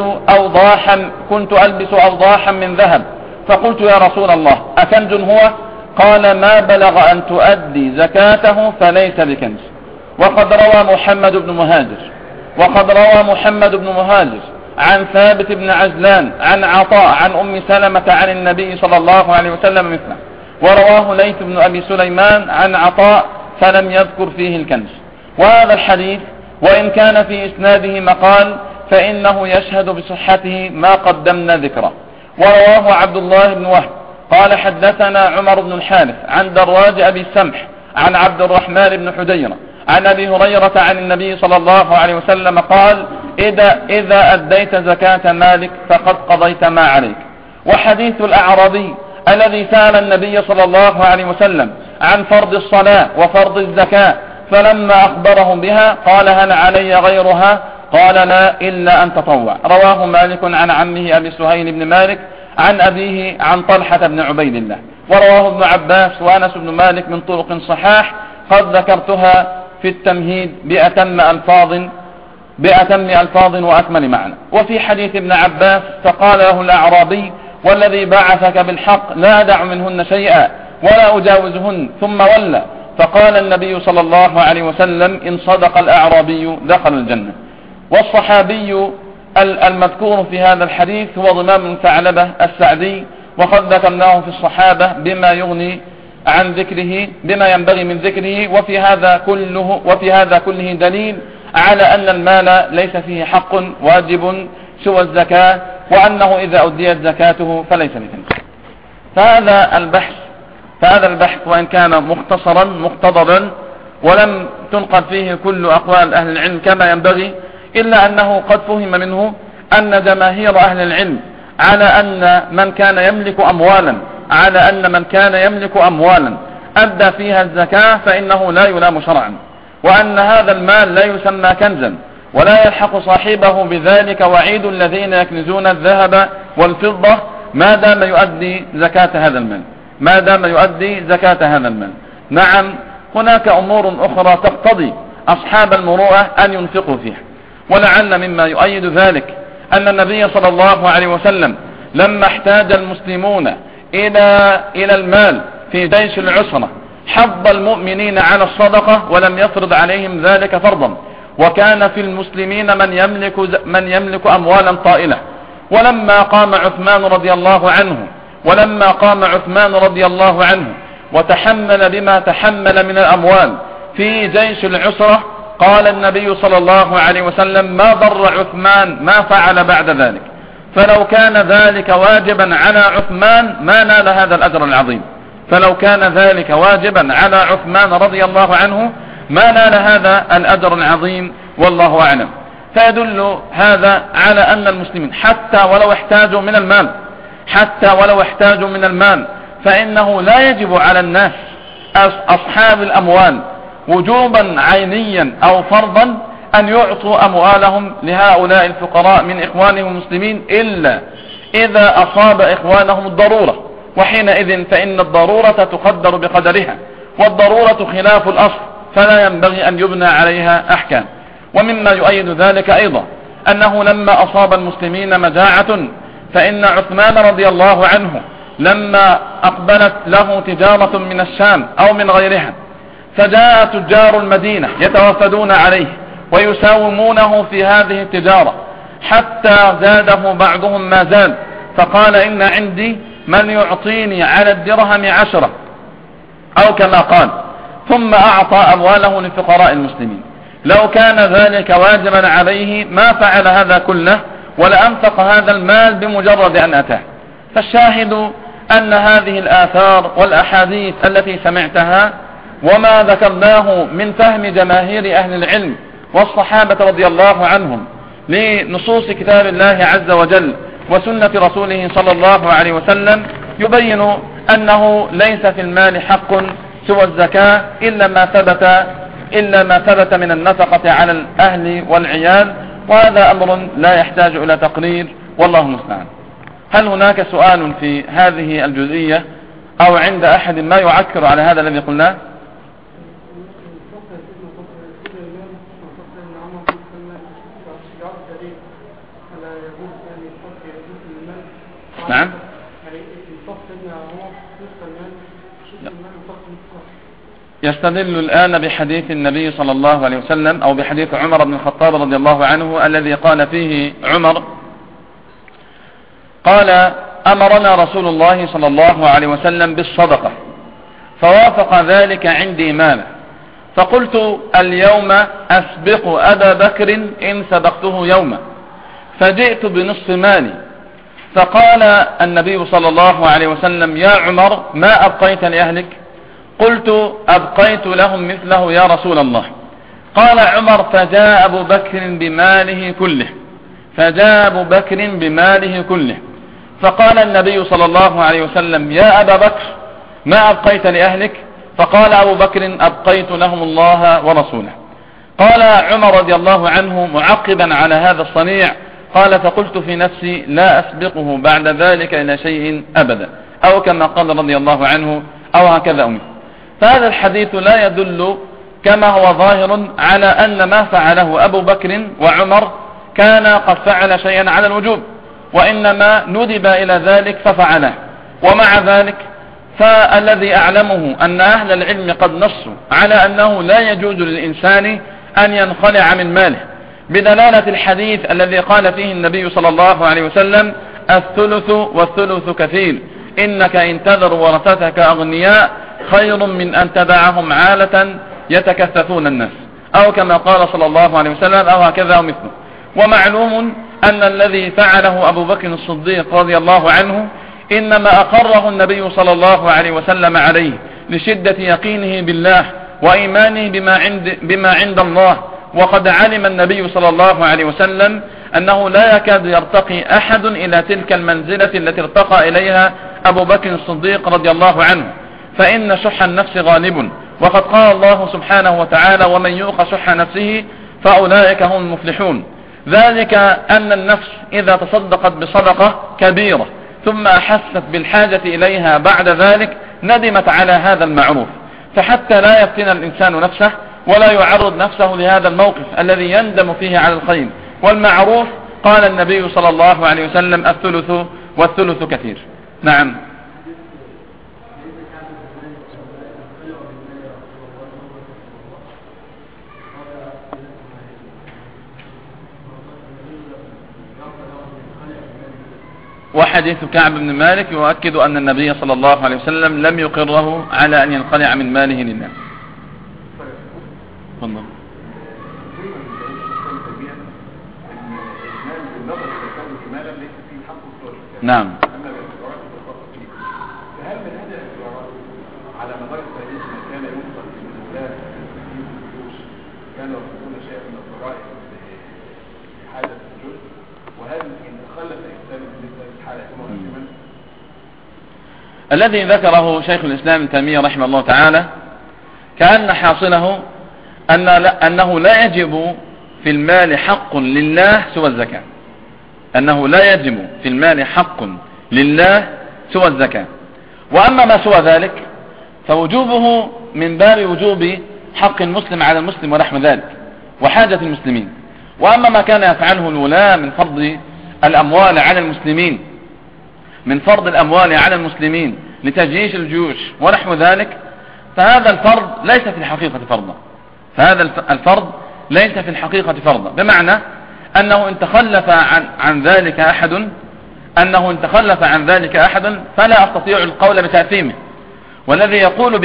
أوضاحا من ذهب، فقلت: يا رسول الله، أكنز هو؟ قال: ما بلغ أن تؤدي زكاته فليس بكنز. وقد روى محمد بن مهاجر عن ثابت بن عجلان عن عطاء عن أم سلمة عن النبي صلى الله عليه وسلم مثله. ورواه ليث بن أبي سليمان عن عطاء فلم يذكر فيه الكنز. وهذا الحديث وإن كان في إسناده مقال فإنه يشهد بصحته ما قدمنا ذكره. ورواه عبد الله بن وهب قال: حدثنا عمر بن الحارث عن دراج أبي السمح عن عبد الرحمن بن حديرة عن أبي هريرة عن النبي صلى الله عليه وسلم قال: إذا أديت زكاة مالك فقد قضيت ما عليك. وحديث الأعرابي الذي سأل النبي صلى الله عليه وسلم عن فرض الصلاة وفرض الزكاة فلما أخبرهم بها قال: هل علي غيرها؟ قال: لا إلا أن تطوع. رواه مالك عن عمه أبي سهيل بن مالك عن أبيه عن طلحة بن عبيد الله. ورواه ابن عباس وأنس بن مالك من طرق صحاح قد ذكرتها في التمهيد بأتم ألفاظ وأكمل معنى. وفي حديث ابن عباس: فقال له الأعرابي: والذي بعثك بالحق لا أدع منهن شيئا ولا أجاوزهن، ثم ولى. فقال النبي صلى الله عليه وسلم: إن صدق الأعرابي دخل الجنة. والصحابي المذكور في هذا الحديث هو ضمام بن ثعلبة السعدي، وقد ذكرناه في الصحابة بما ينبغي من ذكره. وفي هذا كله دليل على أن المال ليس فيه حق واجب سوى الزكاة، وأنه إذا أديت زكاته فليس بكنز. فهذا البحث وإن كان مختصرا مقتضبا ولم تنقل فيه كل أقوال أهل العلم كما ينبغي، إلا أنه قد فهم منه أن جماهير أهل العلم على أن من كان يملك أموالا أدى فيها الزكاة فإنه لا يلام شرعا، وأن هذا المال لا يسمى كنزا ولا يلحق صاحبه بذلك وعيد الذين يكنزون الذهب والفضة ما دام يؤدي زكاة هذا المال. نعم، هناك أمور أخرى تقتضي أصحاب المروءة أن ينفقوا فيها، ولعل مما يؤيد ذلك أن النبي صلى الله عليه وسلم لما احتاج المسلمون إلى المال في جيش العسرة حض المؤمنين على الصدقة ولم يفرض عليهم ذلك فرضا، وكان في المسلمين من يملك أموالا طائلة. ولما قام عثمان رضي الله عنه وتحمل بما تحمل من الأموال في جيش العسرة قال النبي صلى الله عليه وسلم: ما ضر عثمان ما فعل بعد ذلك. فلو كان ذلك واجبا على عثمان ما نال هذا الأجر العظيم، على عثمان رضي الله عنه ما نال هذا الأجر العظيم، والله أعلم. فيدل هذا على أن المسلمين حتى ولو احتاجوا من المال فإنه لا يجب على الناس أصحاب الأموال وجوبا عينيا أو فرضا أن يعطوا أموالهم لهؤلاء الفقراء من إخوانهم المسلمين إلا إذا أصاب إخوانهم الضرورة، وحينئذ فإن الضرورة تقدر بقدرها، والضرورة خلاف الأصل فلا ينبغي أن يبنى عليها أحكام. ومما يؤيد ذلك أيضا أنه لما أصاب المسلمين مجاعة فإن عثمان رضي الله عنه لما أقبلت له تجارة من الشام أو من غيرها فجاء تجار المدينة يتوافدون عليه ويساومونه في هذه التجارة حتى زاده بعضهم ما زاد، فقال إن عندي من يعطيني على الدرهم 10 أو كما قال، ثم أعطى أمواله لفقراء المسلمين. لو كان ذلك واجبا عليه ما فعل هذا كله ولأنفق هذا المال بمجرد أن أتاه. فالشاهد أن هذه الآثار والأحاديث التي سمعتها وما ذكرناه من فهم جماهير أهل العلم والصحابة رضي الله عنهم لنصوص كتاب الله عز وجل وسنة رسوله صلى الله عليه وسلم يبين أنه ليس في المال حق سوى الزكاة إلا ما ثبت من النفقة على الأهل والعيال، وهذا أمر لا يحتاج إلى تقرير والله المستعان. هل هناك سؤال في هذه الجزئية أو عند أحد ما يعكر على هذا الذي قلناه؟ نعم. يستدل الآن بحديث النبي صلى الله عليه وسلم أو بحديث عمر بن الخطاب رضي الله عنه الذي قال فيه عمر قال أمرنا رسول الله صلى الله عليه وسلم بالصدقة فوافق ذلك عندي مالا، فقلت اليوم أسبق أبا بكر إن سبقته يوما، فجئت بنصف مالي، فقال النبي صلى الله عليه وسلم يا عمر ما أبقيت لأهلك؟ قلت أبقيت لهم مثله يا رسول الله. قال عمر فجاء أبو بكر بماله كله، فقال النبي صلى الله عليه وسلم يا أبا بكر ما أبقيت لأهلك؟ فقال أبو بكر أبقيت لهم الله ورسوله. قال عمر رضي الله عنه معقبا على هذا الصنيع قال فقلت في نفسي لا أسبقه بعد ذلك إلى شيء أبدا، أو كما قال رضي الله عنه أو هكذا أمي. فهذا الحديث لا يدل كما هو ظاهر على أن ما فعله أبو بكر وعمر كان قد فعل شيئا على الوجوب، وإنما ندب إلى ذلك ففعله. ومع ذلك فالذي أعلمه أن أهل العلم قد نصوا على أنه لا يجوز للإنسان أن ينخلع من ماله بدلالة الحديث الذي قال فيه النبي صلى الله عليه وسلم الثلث والثلث كثير إنك إن تذر ورثتك أغنياء خير من أن تدعهم عالة يتكثفون الناس، أو كما قال صلى الله عليه وسلم أو هكذا مثله. ومعلوم أن الذي فعله أبو بكر الصديق رضي الله عنه إنما أقره النبي صلى الله عليه وسلم عليه لشدة يقينه بالله وإيمانه بما عند الله، وقد علم النبي صلى الله عليه وسلم أنه لا يكاد يرتقي أحد إلى تلك المنزلة التي ارتقى إليها أبو بكر الصديق رضي الله عنه، فإن شح النفس غالب، وقد قال الله سبحانه وتعالى ومن يوق شح نفسه فأولئك هم المفلحون. ذلك أن النفس إذا تصدقت بصدقة كبيرة ثم أحست بالحاجة إليها بعد ذلك ندمت على هذا المعروف، فحتى لا يفتن الإنسان نفسه ولا يعرض نفسه لهذا الموقف الذي يندم فيه على الخير والمعروف، قال النبي صلى الله عليه وسلم الثلث والثلث كثير. نعم. وحديث كعب بن مالك يؤكد أن النبي صلى الله عليه وسلم لم يقره على أن ينخلع من ماله لله. تفضل. نعم. فهل من هذه الاعتبارات على مدار التاريخ ما كان ينقل من الناس كانوا يأخذون شيئا من الضرائب حاجة الجزء، وهل إن تخلف الإنسان بالنسبة للحالة مسلما؟ الذي ذكره شيخ الإسلام ابن تيمية رحمه الله تعالى كأن حاصله أنه لا يجب في المال حق لله سوى الزكاة، أنه لا يجب في المال حق لله سوى الزكاة. وأما ما سوى ذلك فوجوبه من باب وجوب حق المسلم على المسلم ونحو ذلك وحاجة المسلمين. وأما ما كان يفعله الولاة من فرض الأموال على المسلمين، من فرض الأموال على المسلمين لتجيش الجيوش ونحو ذلك، فهذا الفرض ليس في الحقيقة فرضا، فهذا الفرض ليس في الحقيقة فرضا، بمعنى أنه إن تخلف عن ذلك أحد فلا أستطيع القول بتأثيمه. والذي يقول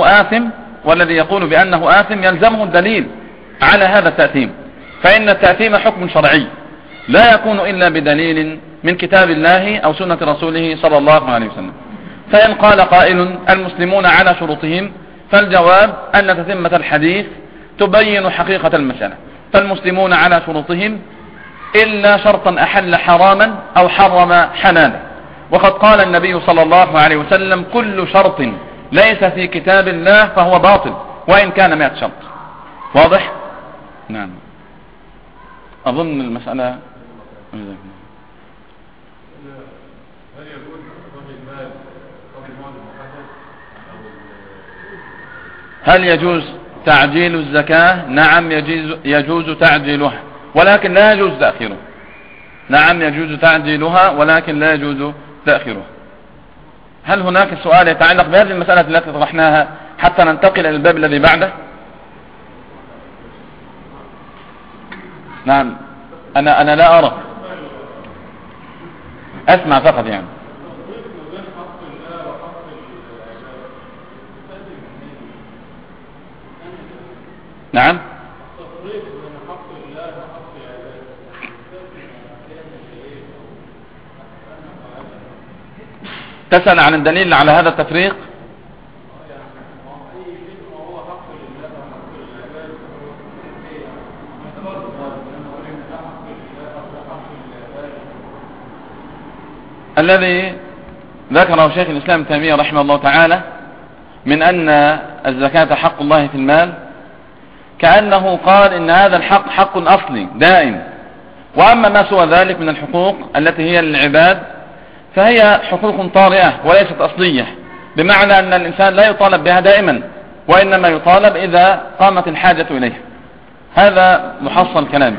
بأنه آثم يلزمه الدليل على هذا التأثيم، فإن التأثيم حكم شرعي لا يكون إلا بدليل من كتاب الله أو سنة رسوله صلى الله عليه وسلم. فإن قال قائل المسلمون على شروطهم، فالجواب أن تتمة الحديث تبين حقيقة المسألة، فالمسلمون على شروطهم إلا شرطا أحل حراما أو حرم حلالا. وقد قال النبي صلى الله عليه وسلم كل شرط ليس في كتاب الله فهو باطل وإن كان 100 شرط. واضح؟ نعم. أظن المسألة هل يجوز تعجيل الزكاة؟ نعم يجوز تعجيلها ولكن لا يجوز تأخيرها. نعم يجوز تعجيلها ولكن لا يجوز تأخيرها. هل هناك سؤال يتعلق بهذه المسألة التي طرحناها حتى ننتقل إلى الباب الذي بعده؟ نعم. أنا لا أرى، أسمع فقط يعني. نعم. تسأل عن الدليل على هذا التفريق؟ الذي ذكره شيخ الإسلام ابن تيمية رحمه الله تعالى من أن الزكاة حق الله في المال، كأنه قال إن هذا الحق حق أصلي دائم، وأما ما سوى ذلك من الحقوق التي هي للعباد فهي حقوق طارئة وليست أصلية، بمعنى أن الإنسان لا يطالب بها دائما وإنما يطالب إذا قامت الحاجة إليها. هذا محصل كلامي.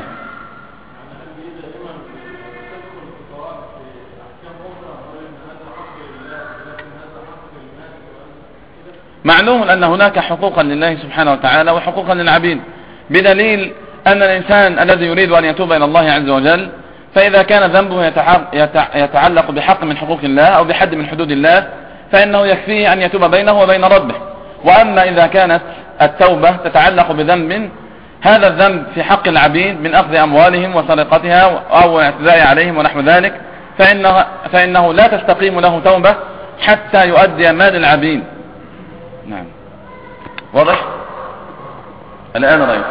معلوم أن هناك حقوقا لله سبحانه وتعالى وحقوقا للعبيد، بدليل أن الإنسان الذي يريد أن يتوب إلى الله عز وجل فإذا كان ذنبه يتعلق بحق من حقوق الله أو بحد من حدود الله فإنه يكفيه أن يتوب بينه وبين ربه. وأما إذا كانت التوبة تتعلق بذنب، هذا الذنب في حق العبيد من أخذ أموالهم وسرقتها أو اعتداء عليهم ونحو ذلك، فإنه لا تستقيم له توبة حتى يؤدي مال العبيد. نعم. واضح؟ الآن رأيت.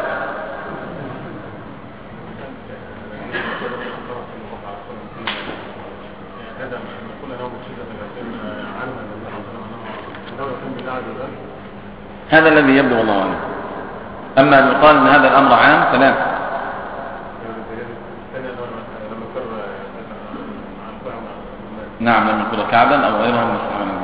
هذا الذي يبدو والله عنه. أما أن يقال أن هذا الأمر عام فلا. نعم، لم يكن كعبا أو غيرها من السلام.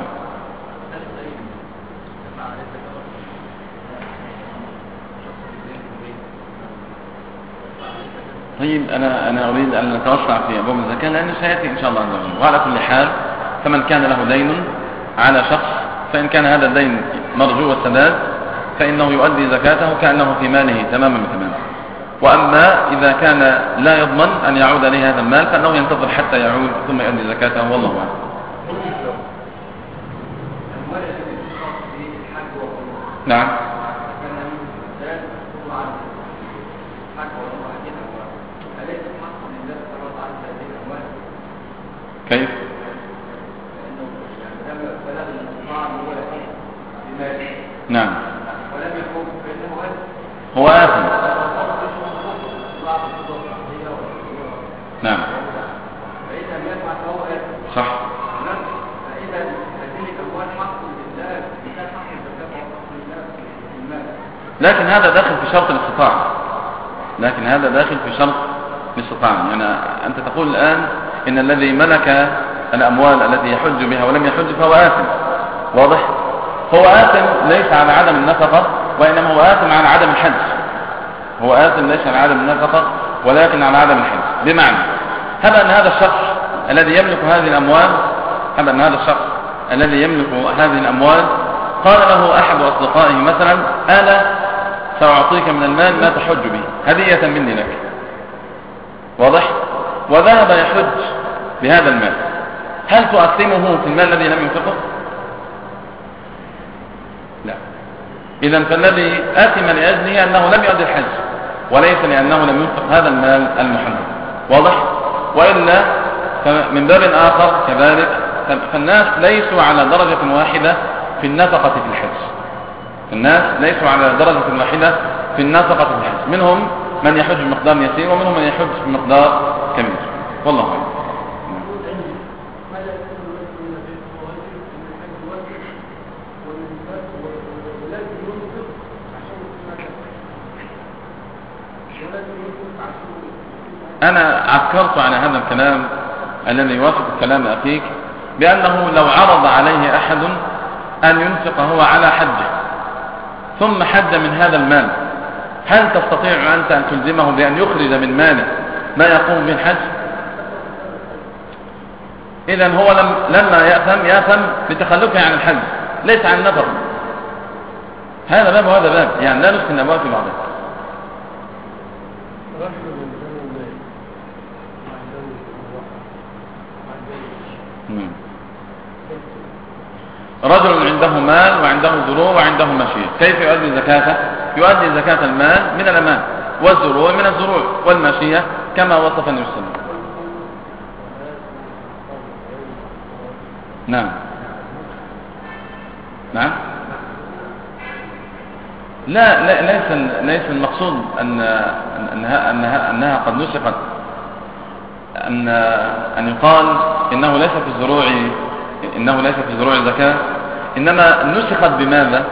طيب أنا أريد أن نتوسع في أبواب الزكاة لأنه سيأتي إن شاء الله عز وجل. وعلى كل حال فمن كان له دين على شخص فإن كان هذا الدين مرجو السداد فإنه يؤدي زكاته كأنه في ماله تماما بتمام. وأما إذا كان لا يضمن أن يعود عليه هذا المال فإنه ينتظر حتى يعود ثم يؤدي زكاته والله أعلم. نعم. كيف؟ نعم. هو آثم. لكن هذا داخل في شرط الاستطاعة، لكن هذا داخل في شرط الاستطاعة. يعني أنت تقول الآن إن الذي ملك الأموال التي يحج بها ولم يحج فهو آثم، واضح؟ هو آثم ليس على عدم النفقة، وإنما هو آثم على عدم الحج. هو آثم ليس على عدم النفقة ولكن على عدم الحج. بمعنى هب أن هذا الشخص الذي يملك هذه الأموال، هب أن هذا الشخص الذي يملك هذه الأموال قال له أحد أصدقائه مثلا أنا سأعطيك من المال ما تحج به هدية مني لك، واضح؟ وذهب يحج بهذا المال، هل تؤثمه في المال الذي لم ينفقه؟ لا. إذن فالذي آثم لأجله أنه لم يؤدي الحج وليس لأنه لم ينفق هذا المال المحدد، واضح؟ وإلا فمن باب آخر كذلك فالناس ليسوا على درجة واحدة في النفقة في الحج. الناس ليسوا على درجة واحدة في النفقة في الحج، منهم من يحج بمقدار يسير ومنهم من يحج بمقدار كبير، والله أعلم. أنا عكرت على هذا الكلام الذي يوافق كلام أخيك بأنه لو عرض عليه أحد أن ينفق هو على حجه ثم حج من هذا المال، هل تستطيع أنت أن تلزمه بأن يخرج من ماله ما يقوم به الحج؟ إذن هو لما يأثم بتخلفه عن الحج ليس عن النفق. هذا باب وهذا باب، يعني لا نسكن الأبواب في بعضها. رجل عنده مال وعنده زروع وعنده مشية، كيف يؤدي زكاته؟ يؤدي زكاة المال من الأمال، والزروع من الزروع، والمشية كما وصف النبي صلى الله عليه وسلم. نعم نعم. لا ليس المقصود أنها قد نسخت، أن يقال إنه ليس في الزروع زكاة، إنما نسخت بماذا؟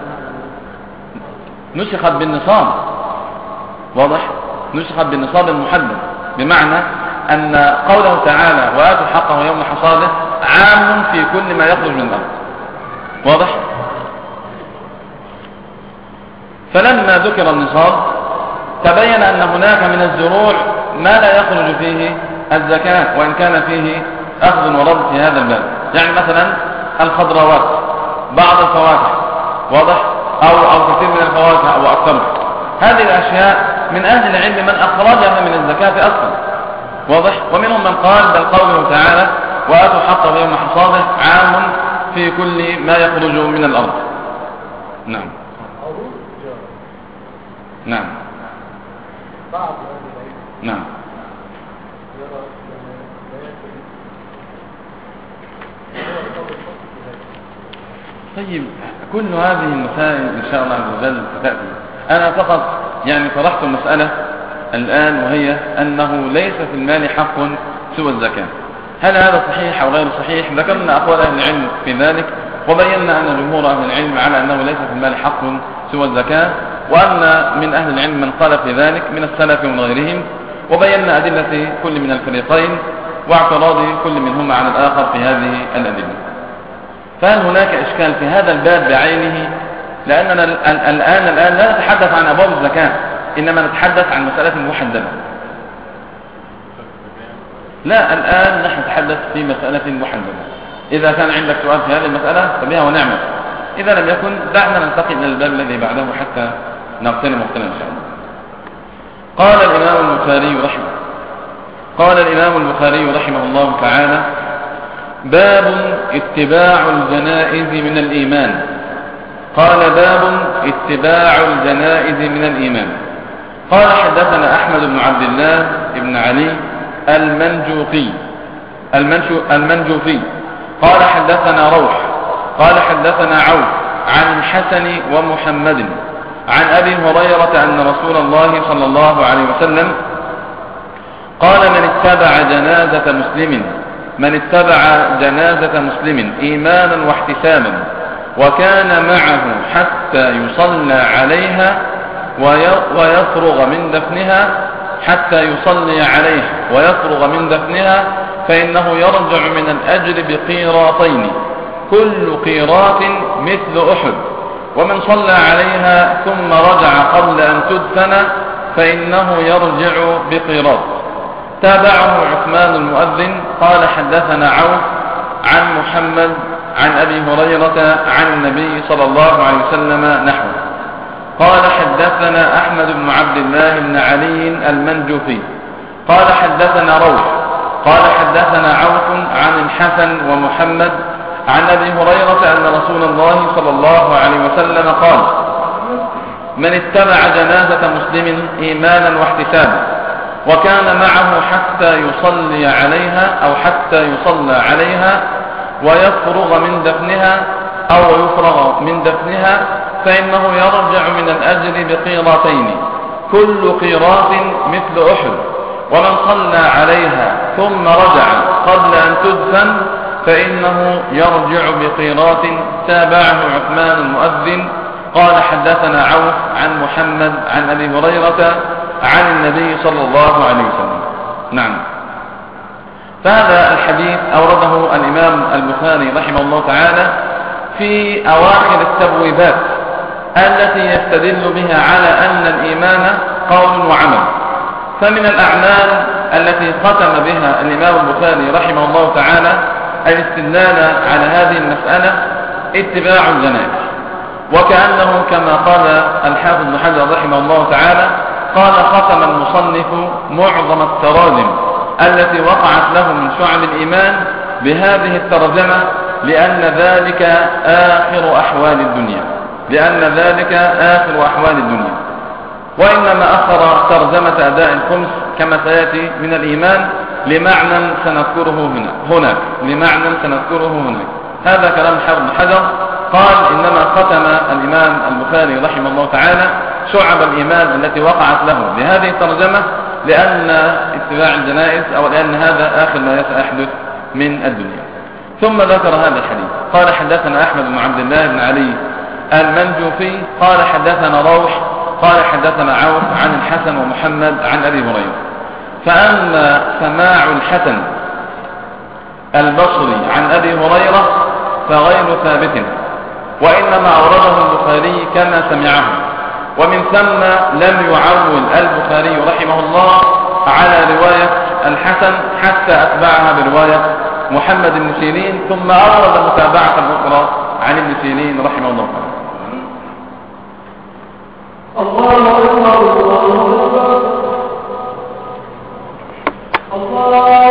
نسخت بالنصاب، واضح؟ نسخت بالنصاب المحدد، بمعنى أن قوله تعالى وآتوا حقه يوم حصاده عام في كل ما يخرج من الأرض، واضح؟ فلما ذكر النصاب تبين أن هناك من الزروع ما لا يخرج فيه الزكاة وإن كان فيه أخذ ورد في هذا الباب، يعني مثلا الخضروات، بعض الفواكه، واضح؟ أو كثير من الفواكه أو أكثرها، هذه الأشياء من أهل العلم من أخرجها من الزكاة أصلا، واضح؟ ومنهم من قال بل قوله تعالى وآتوا حقه يوم حصاده عام في كل ما يخرج من الأرض. نعم نعم نعم. طيب كل هذه المسائل إن شاء الله عز وجل تأتي. أنا فقط يعني طرحت المسألة الآن، وهي أنه ليس في المال حق سوى الزكاة. هل هذا صحيح أو غير صحيح؟ ذكرنا أقوال أهل العلم في ذلك، وبينا أن جمهور أهل العلم على أنه ليس في المال حق سوى الزكاة، وأن من أهل العلم من قال في ذلك من السلف ومن غيرهم، وبينا أدلة كل من الفريقين واعتراض كل منهما على الآخر في هذه الأدلة. فهل هناك إشكال في هذا الباب بعينه؟ لأننا الآن لا نتحدث عن أبواب الزكاة، إنما نتحدث عن مسألة محددة. لا، الآن نحن نتحدث في مسألة محددة. إذا كان عندك سؤال في هذه المسألة فبها ونعمة، إذا لم يكن دعنا ننتقل إلى الباب الذي بعده حتى نغتنم وقتنا إن شاء الله. قال الإمام البخاري رحمه الله تعالى: باب اتباع الجنائز من الإيمان. قال: باب اتباع الجنائز من الإيمان. قال: حدثنا أحمد بن عبد الله بن علي المنجوفي قال: حدثنا روح قال: حدثنا عوف عن الحسن ومحمد عن أبي هريرة أن رسول الله صلى الله عليه وسلم قال: من اتبع جنازة مسلم إيمانا واحتسابا وكان معه حتى يصلى عليها ويفرغ من دفنها، حتى يصلي عليها ويفرغ من دفنها، فإنه يرجع من الأجر بقيراطين، كل قيراط مثل أحد. ومن صلى عليها ثم رجع قبل أن تدفن فإنه يرجع بقيراط. تابعه عثمان المؤذن قال حدثنا عوف عن محمد عن أبي هريرة عن النبي صلى الله عليه وسلم نحوه. قال حدثنا أحمد بن عبد الله بن علي المنجوفي قال حدثنا روح قال حدثنا عوف عن الحسن ومحمد عن أبي هريرة أن رسول الله صلى الله عليه وسلم قال: من اتبع جنازة مسلم إيمانا واحتسابا وكان معه حتى يصلي عليها أو حتى يصلى عليها ويفرغ من دفنها أو يفرغ من دفنها فإنه يرجع من الأجر بقيراطين، كل قيراط مثل أحد. ومن صلى عليها ثم رجع قبل أن تدفن فإنه يرجع بقيراط. تابعه عثمان المؤذن قال حدثنا عوف عن محمد عن أبي هريرة عن النبي صلى الله عليه وسلم. نعم. فهذا الحديث أورده الإمام البخاري رحمه الله تعالى في أواخر التبويبات التي يستدل بها على أن الإيمان قول وعمل. فمن الأعمال التي ختم بها الإمام البخاري رحمه الله تعالى الاستدلال على هذه المسألة اتباع الجنائز، وكأنه كما قال الحافظ بن حجر رحمه الله تعالى قال: ختم المصنف معظم التراجم التي وقعت له من شعب الإيمان بهذه الترجمة، لأن ذلك آخر أحوال الدنيا، وإنما أخر ترجمة أداء الخمس كما سيأتي من الإيمان لمعنى سنذكره هناك. هذا كلام حافظ بن حجر. قال: إنما ختم الإمام البخاري رحمه الله تعالى شعب الإيمان التي وقعت له بهذه الترجمة لأن اتباع الجنائز أو لأن هذا آخر ما سيحدث من الدنيا. ثم ذكر هذا الحديث قال: حدثنا أحمد بن عبد الله بن علي المنجوفي قال حدثنا روح قال حدثنا عوف عن الحسن ومحمد عن أبي هريرة. فأما سماع الحسن البصري عن أبي هريرة فغير ثابت، وإنما أورده البخاري كما سمعه، ومن ثم لم يعول البخاري رحمه الله على رواية الحسن حتى أتبعها برواية محمد بن سيرين، ثم أورد متابعة أخرى عن ابن سيرين رحمه الله تعالى. الله أكبر الله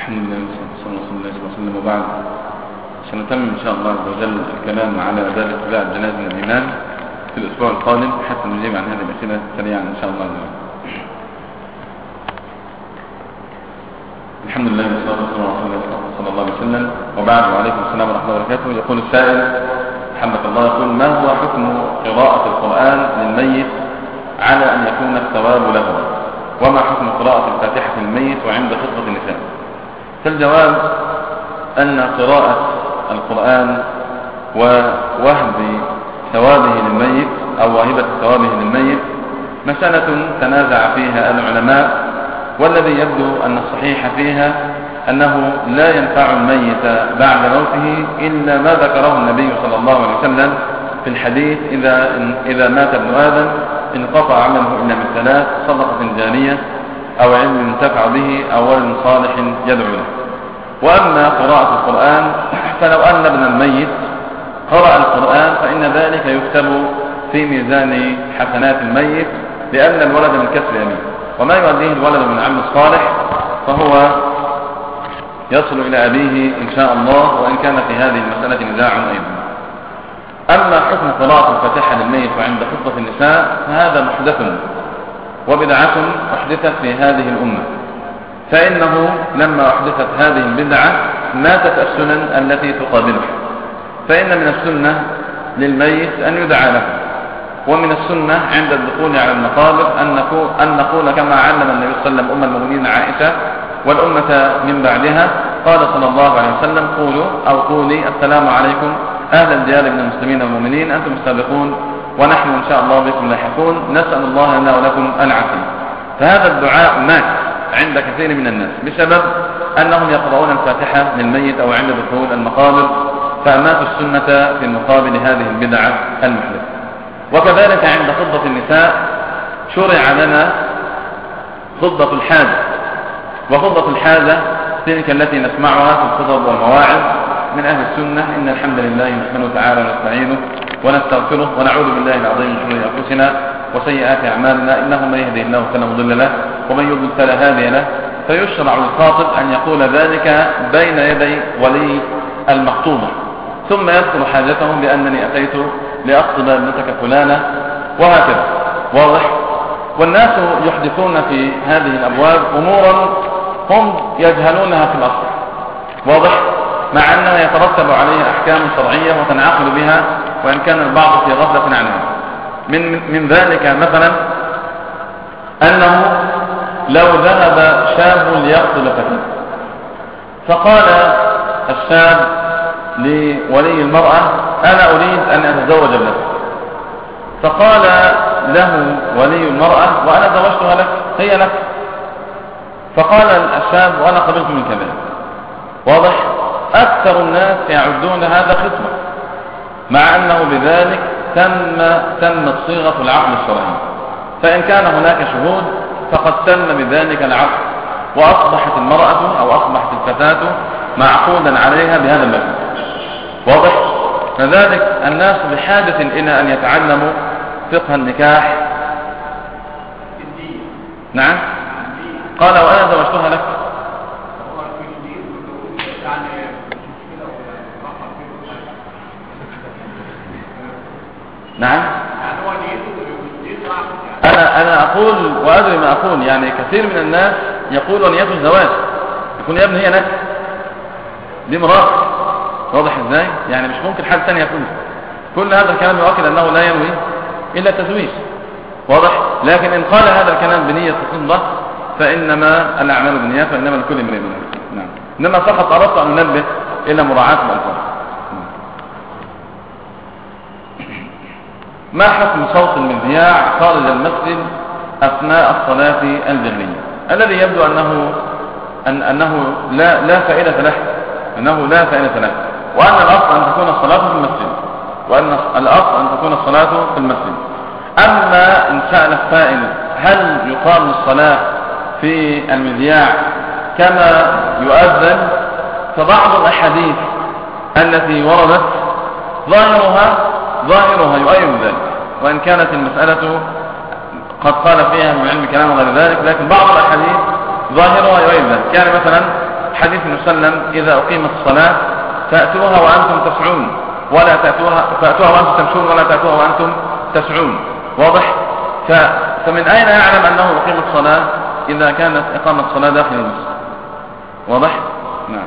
الحمد لله والصلاة والسلام على رسول الله صلى الله عليه وسلم، وبعد. سنتمم إن شاء الله عز وجل الكلام على آداب اتباع الجنازة من الإيمان في الأسبوع القادم حتى نجيب عن هذه الأسئلة سريعا إن شاء الله عز وجل. الحمد لله والصلاة والسلام على رسول الله صلى الله عليه وسلم، وبعد. وعليكم السلام ورحمة الله وبركاته. يقول السائل حمد الله، يقول: ما هو حكم قراءة القرآن للميت على أن يكون الثواب له؟ وما حكم قراءة الفاتحة للميت وعند خطبة النساء؟ فالجواب أن قراءة القرآن ووهب ثوابه للميت أو واهبة ثوابه للميت مسألة تنازع فيها العلماء، والذي يبدو أن الصحيح فيها أنه لا ينفع الميت بعد موته إلا ما ذكره النبي صلى الله عليه وسلم في الحديث: إذا مات ابن آدم انقطع عمله إلا من ثلاث: صدقة جارية أو علم ينتفع به أو ولد صالح يدعو له. وأما قراءة القرآن فلو أن ابن الميت قرأ القرآن فإن ذلك يكتب في ميزان حسنات الميت، لأن الولد من كسب يمين، وما يؤديه الولد من عمل الصالح فهو يصل إلى أبيه إن شاء الله، وإن كان في هذه المسألة نزاع أيضا. أما حكم قراءة الفاتحة للميت وعند خطبة النساء فهذا محدث وبدعة أحدثت في هذه الأمة، فإنه لما أحدثت هذه البدعة ماتت السنن التي تقابلها. فإن من السنة للميت أن يدعى له، ومن السنة عند الدخول على المقابر أن نقول كما علم النبي صلى الله عليه وسلم أم المؤمنين عائشة والأمة من بعدها، قال صلى الله عليه وسلم: قولوا أو قولي السلام عليكم أهل الديار من المسلمين والمؤمنين، أنتم السابقون ونحن إن شاء الله بكم لاحقون، نسأل الله لنا ولكم العافية. فهذا الدعاء مات عند كثير من الناس بسبب أنهم يقرؤون الفاتحة للميت أو عند دخول المقابر، فأماتوا السنة في مقابل هذه البدعة المحدثة. وكذلك عند خطبة النساء شرع لنا خطبة الحاجة، وخطبة الحاجة تلك التي نسمعها في الخطب والمواعظ من أهل السنة: إن الحمد لله نحمده تعالى ونستعينه ونستغفره ونعوذ بالله العظيم من شرور أنفسنا وسيئات أعمالنا، إنه من يهده الله فلا مضل له ومن يضلل فلا هادي له. فيشرع للخاطب أن يقول ذلك بين يدي ولي المخطوبة، ثم يذكر حاجته بأنني أتيت لأخطب ابنتك فلانة، وهكذا. واضح؟ والناس يحدثون في هذه الأبواب أمورا هم يجهلونها في الأصل، واضح؟ مع أنها يترتب عليها أحكام شرعية وتنعقد بها، وإن كان البعض في غفلة عنها. من ذلك مثلا أنه لو ذهب شاب ليقتل فتاة، فقال الشاب لولي المرأة: أنا أريد أن أتزوج ابنتك. فقال له ولي المرأة: وأنا زوجتها لك، هي لك. فقال الشاب: وأنا قبلت منك ذلك. واضح؟ أكثر الناس يعدون هذا خطبة، مع أنه بذلك تمت صيغة العقد الشرعي، فإن كان هناك شهود فقد تم بذلك العقد، وأصبحت المرأة أو أصبحت الفتاة معقودا عليها بهذا المبنى. واضح؟ فذلك الناس بحاجة إلى أن يتعلموا فقه النكاح. نعم. قال: وأنا زوجتها لك. نعم. أنا أقول وأدري ما أقول، يعني كثير من الناس يقول نيته الزواج، يكون يا ابن هي لك، دي مرأة. واضح ازاي؟ يعني مش ممكن حد ثاني يقول كل هذا الكلام، يؤكد أنه لا ينوي إلا التزويج. واضح؟ لكن إن قال هذا الكلام بنية الخطبة فإنما الأعمال بالنيات وإنما لكل امرئ ما نوى. نعم. إنما فقط أردت أن ننبه إلى مراعاة الألفاظ. ما حكم صوت المذياع خارج المسجد أثناء الصلاة الجهرية؟ الذي يبدو أنه لا فائدة له، وأن الأصل أن تكون الصلاة في المسجد. أما إن سأل السائل هل يقام الصلاة في المذياع كما يؤذن، فبعض الأحاديث التي وردت ظاهرها يؤيد ذلك، وإن كانت المسألة قد قال فيها من علم كلام غير ذلك، لكن بعض الأحاديث ظاهرها يؤيد ذلك. يعني مثلا حديث النبي صلى الله عليه وسلم إذا أقيمت الصلاة فأتوها وأنتم تسعون ولا فأتوها وأنتم تمشون ولا تأتوها وأنتم تسعون. واضح؟ فمن أين يعلم أنه أقيمت الصلاة إذا كانت إقامة الصلاة داخل المسجد؟ واضح؟ نعم.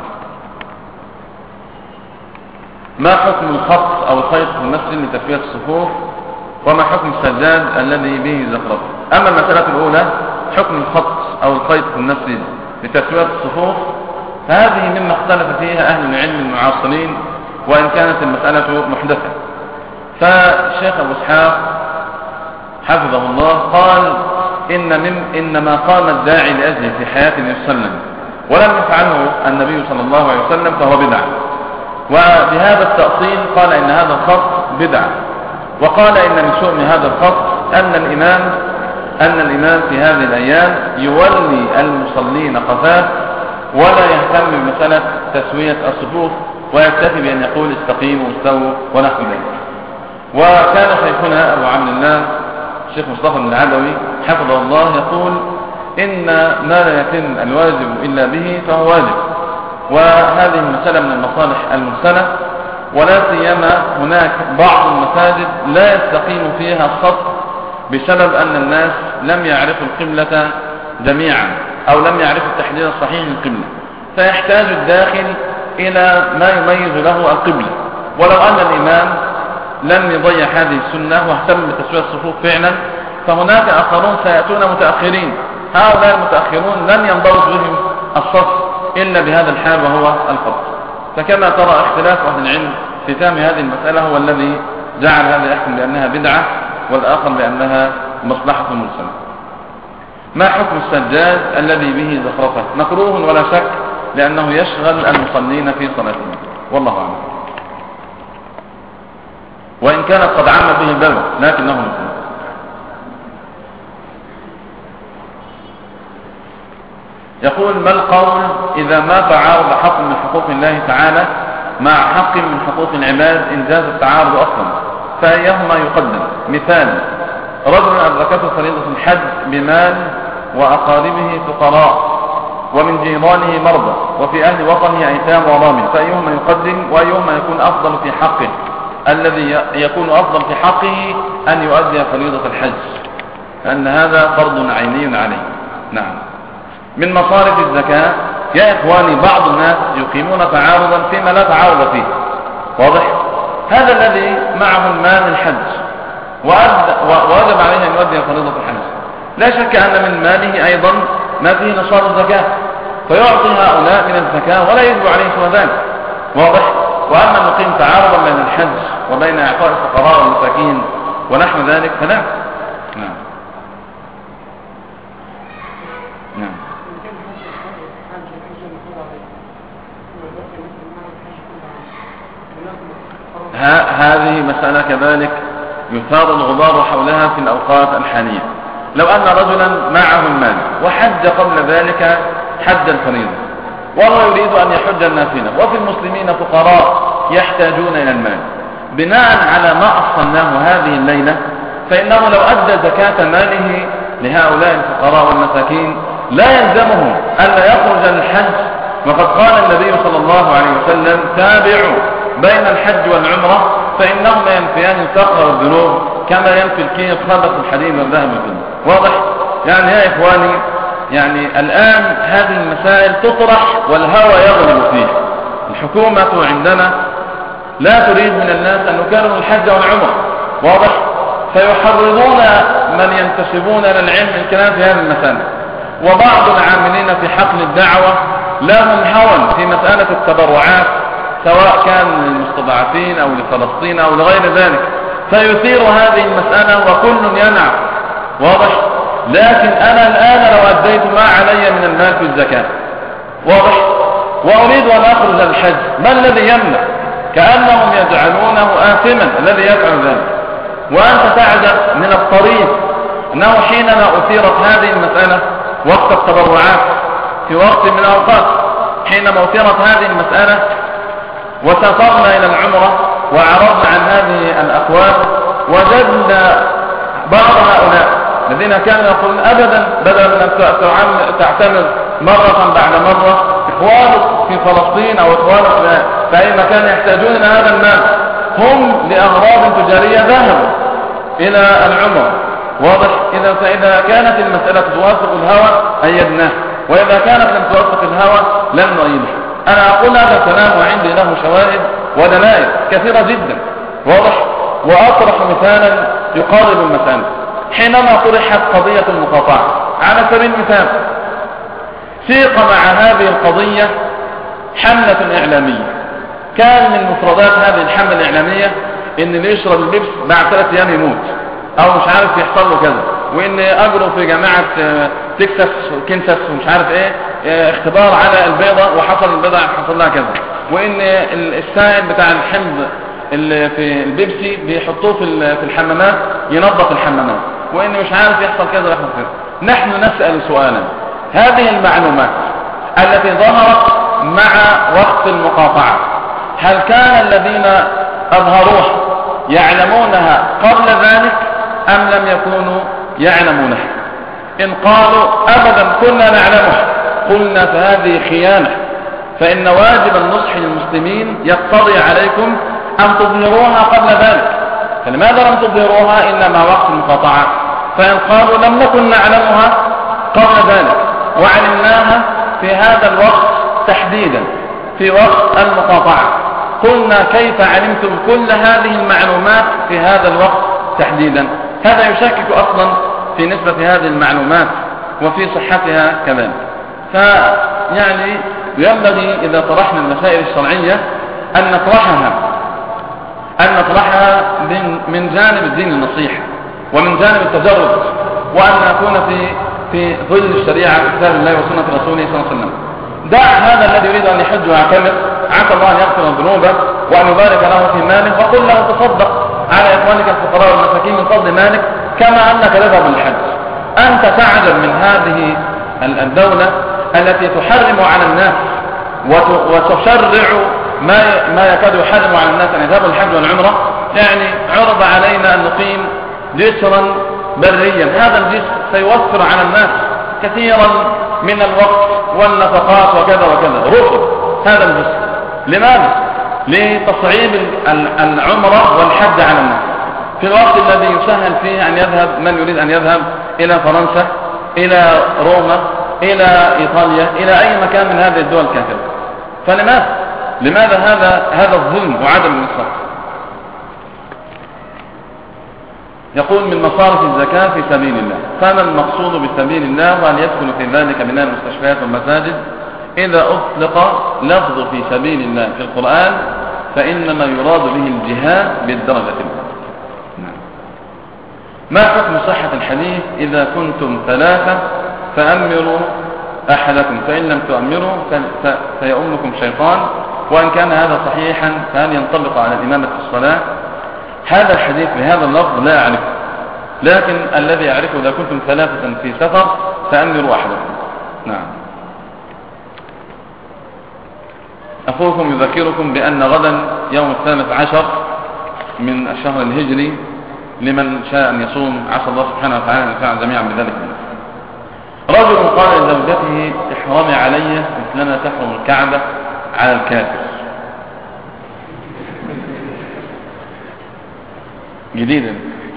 ما حكم الخط أو الخيط في المسجد لتسوية الصفوف؟ وما حكم السجاد الذي به زخرفة؟ أما المسألة الأولى حكم الخط أو الخيط في المسجد لتسوية الصفوف، فهذه مما اختلف فيها أهل العلم المعاصرين وإن كانت المسألة محدثة. فالشيخ أبو إسحاق حفظه الله قال إن ما قام الداعي لأجله في حياة النبي صلى الله عليه وسلم ولم يفعله النبي صلى الله عليه وسلم فهو بدعة. وبهذا التأصيل قال إن هذا الخط بدعة، وقال إن من شؤم هذا الخط أن الإمام في هذه الأيام يولي المصلين قفاه ولا يهتم بمسألة تسوية الصفوف ويكتفي بأن يقول استقيموا واستووا ونحو ذلك. وكان شيخنا أبو عبد الله الشيخ مصطفى بن العدوي حفظه الله يقول إن ما لا يتم الواجب إلا به فهو واجب، وهذه المسألة من المصالح المرسلة، ولا سيما هناك بعض المساجد لا يستقيم فيها الخط بسبب أن الناس لم يعرفوا القبلة جميعا أو لم يعرفوا التحديد الصحيح للقبلة، فيحتاج الداخل إلى ما يميز له القبلة. ولو أن الإمام لم يضيع هذه السنة واهتم بتسوية الصفوف فعلا، فهناك آخرون سيأتون متأخرين، هؤلاء المتأخرون لن ينضبط بهم الصف إلا بهذا الحال وهو الخط. فكما ترى اختلاف أهل العلم في فهم هذه المسألة هو الذي جعل هذا يحكم بأنها بدعة والآخر بأنها مصلحة مرسلة. ما حكم السجاد الذي به زخرفة؟ مكروه ولا شك، لأنه يشغل المصلين في صلاتهم، والله أعلم، وإن كانت قد عم به البلوى لكنه مكروه. يقول ما القول إذا ما تعارض حق من حقوق الله تعالى مع حق من حقوق العباد إن جاز التعارض أصلا، فأيهما يقدم؟ مثال: رجل أدركته فريضة الحج بمال وأقاربه فقراء ومن جيرانه مرضى وفي أهل وطنه أيتام ورامي، فأيهما يقدم وأيهما يكون أفضل في حقه؟ الذي يكون أفضل في حقه أن يؤدي فريضة الحج، لأن هذا فرض عيني عليه. نعم. من مصارف الزكاة يا إخواني بعض الناس يقيمون تعارضا فيما لا تعارض فيه. واضح؟ هذا الذي معه المال الحج ووجب عليه أن يؤدي فريضة الحج، لا شك أن من ماله أيضا ما فيه نصاب الزكاة، فيعطي هؤلاء من الزكاة ولا يجب عليه سوى ذلك. واضح؟ وأما نقيم تعارضا بين الحج وبين إعطاء الفقراء والمساكين ونحو ذلك فلا. نعم. نعم. هذه مسألة كذلك يثار الغبار حولها في الأوقات الحالية. لو أن رجلا معه المال وحج قبل ذلك حج الفريضة وهو يريد أن يحج النافلة، وفي المسلمين فقراء يحتاجون إلى المال، بناء على ما أصلناه هذه الليلة فإنه لو أدى زكاة ماله لهؤلاء الفقراء والمساكين لا يلزمهم ألا يخرج للحج، وقد قال النبي صلى الله عليه وسلم: تابعوا بين الحج والعمرة فإنهما ينفيان الفقر والذنوب كما ينفي الكير خبث الحديد والذهب والفضة. واضح؟ يعني يا إخواني، يعني الآن هذه المسائل تطرح والهوى يغلب فيه. الحكومة عندنا لا تريد من الناس أن يكرروا الحج والعمرة. واضح؟ فيحرضون من ينتسبون إلى العلم الكلام في هذه المسائل، وبعض العاملين في حقل الدعوة لهم هوى في مسألة التبرعات سواء كان للمستضعفين أو لفلسطين أو لغير ذلك، فيثير هذه المسألة وكل ينعم. واضح؟ لكن أنا الآن لو أديت ما علي من المال في الزكاة، واضح، وأريد أن أخرج الحج، ما الذي يمنع؟ كأنهم يجعلونه آثما الذي يفعل ذلك. وأنت تعجب من الطريف أنه حينما أثيرت هذه المسألة وقت التبرعات في وقت من الأوقات، حينما أثيرت هذه المسألة وسافرنا إلى العمرة وعرضنا عن هذه الأقوال، وجدنا بعض هؤلاء الذين كانوا يقولون أبدا بدل من تعتمر مرة بعد مرة إخوانك في فلسطين أو إخوانك في أي مكان يحتاجون إلى هذا المال، هم لأغراض تجارية ذهبوا إلى العمر، واضح؟ إذا كانت المسألة توافق الهوى أيدناه، وإذا كانت لم توافق الهوى لم نؤيده. أنا أقول هذا الكلام وعندي له شواهد ودلائل كثيرة جدا، واضح؟ وأطرح مثالا يقارب المثال. حينما طرحت قضية المقاطعة على سبيل المثال، سيق مع هذه القضية حملة إعلامية، كان من مفردات هذه الحملة الإعلامية إن اللي يشرب البيبس بعد 3 أيام يموت أو مش عارف يحصل له كذا، وإن أجروا في جامعة تكساس كنساس ومش عارف إيه اختبار على البيضة وحصل البيضة حصل لها كذا، وإن السائل بتاع الحمض اللي في البيبسي بيحطوه في الحمامات ينظف الحمامات، وإن مش عارف يحصل كذا ويحصل كذا. نحن نسأل سؤالا، هذه المعلومات التي ظهرت مع وقت المقاطعة هل كان الذين أظهروها يعلمونها قبل ذلك أم لم يكونوا يعلمونها؟ إن قالوا أبدا كنا نعلمها قلنا فهذه خيانة، فإن واجب النصح للمسلمين يقتضي عليكم أن تظهروها قبل ذلك، فلماذا لم تظهروها إلا مع وقت المقاطعة؟ فإن قالوا لم نكن نعلمها قبل ذلك وعلمناها في هذا الوقت تحديدا في وقت المقاطعة، قلنا كيف علمتم كل هذه المعلومات في هذا الوقت تحديدا؟ هذا يشكك أصلا في نسبة هذه المعلومات وفي صحتها كذلك. فيعني ينبغي إذا طرحنا المسائل الشرعية أن نطرحها من جانب الدين النصيحة ومن جانب التجرد، وأن نكون في ظل الشريعة كتاب الله وسنة رسوله صلى الله عليه وسلم. دع هذا الذي يريد أن يحج ويعتمر، عسى الله أن يغفر ذنوبه وأن يبارك له في ماله، وقل له تصدق على إخوانك الفقراء والمساكين من فضل مالك كما أنك تذهب للحج. أنت تعجب من هذه الدولة التي تحرم على الناس وتشرع ما يكاد يحرم على الناس أن يذهبوا الحج والعمرة. يعني عرض علينا أن نقيم جسرا بريا، هذا الجسر سيوفر على الناس كثيرا من الوقت والنفقات وكذا وكذا، رفض هذا الجسر. لماذا؟ لتصعيب العمرة والحج على الناس في الوقت الذي يسهل فيه أن يذهب من يريد أن يذهب إلى فرنسا، إلى روما، إلى إيطاليا، إلى أي مكان من هذه الدول الكافرة. لماذا هذا الظلم وعدم الإنصاف؟ يقول من مصارف الزكاة في سبيل الله، فما المقصود بسبيل الله وأن يدخل في ذلك بناء المستشفيات والمساجد؟ إذا أطلق لفظ في سبيل الله في القرآن فإنما يراد به الجهاد بالدرجة الأولى. ما حكم صحة الحديث إذا كنتم 3 فأمروا أحدكم فإن لم تؤمروا فيؤمكم شيطان؟ وإن كان هذا صحيحا فهل ينطبق على الإمامة في الصلاة؟ هذا الحديث بهذا اللفظ لا أعرفه، لكن الذي أعرفه إذا كنتم 3 في سفر فأمروا أحدكم. نعم. أخوكم يذكركم بأن غدا يوم 18 من الشهر الهجري لمن شاء أن يصوم، عسى الله سبحانه وتعالى أن ينفعنا جميعا بذلك. رجل قال لزوجته احرمي علي مثلما تحرم الكعبة على الكافر. جديدا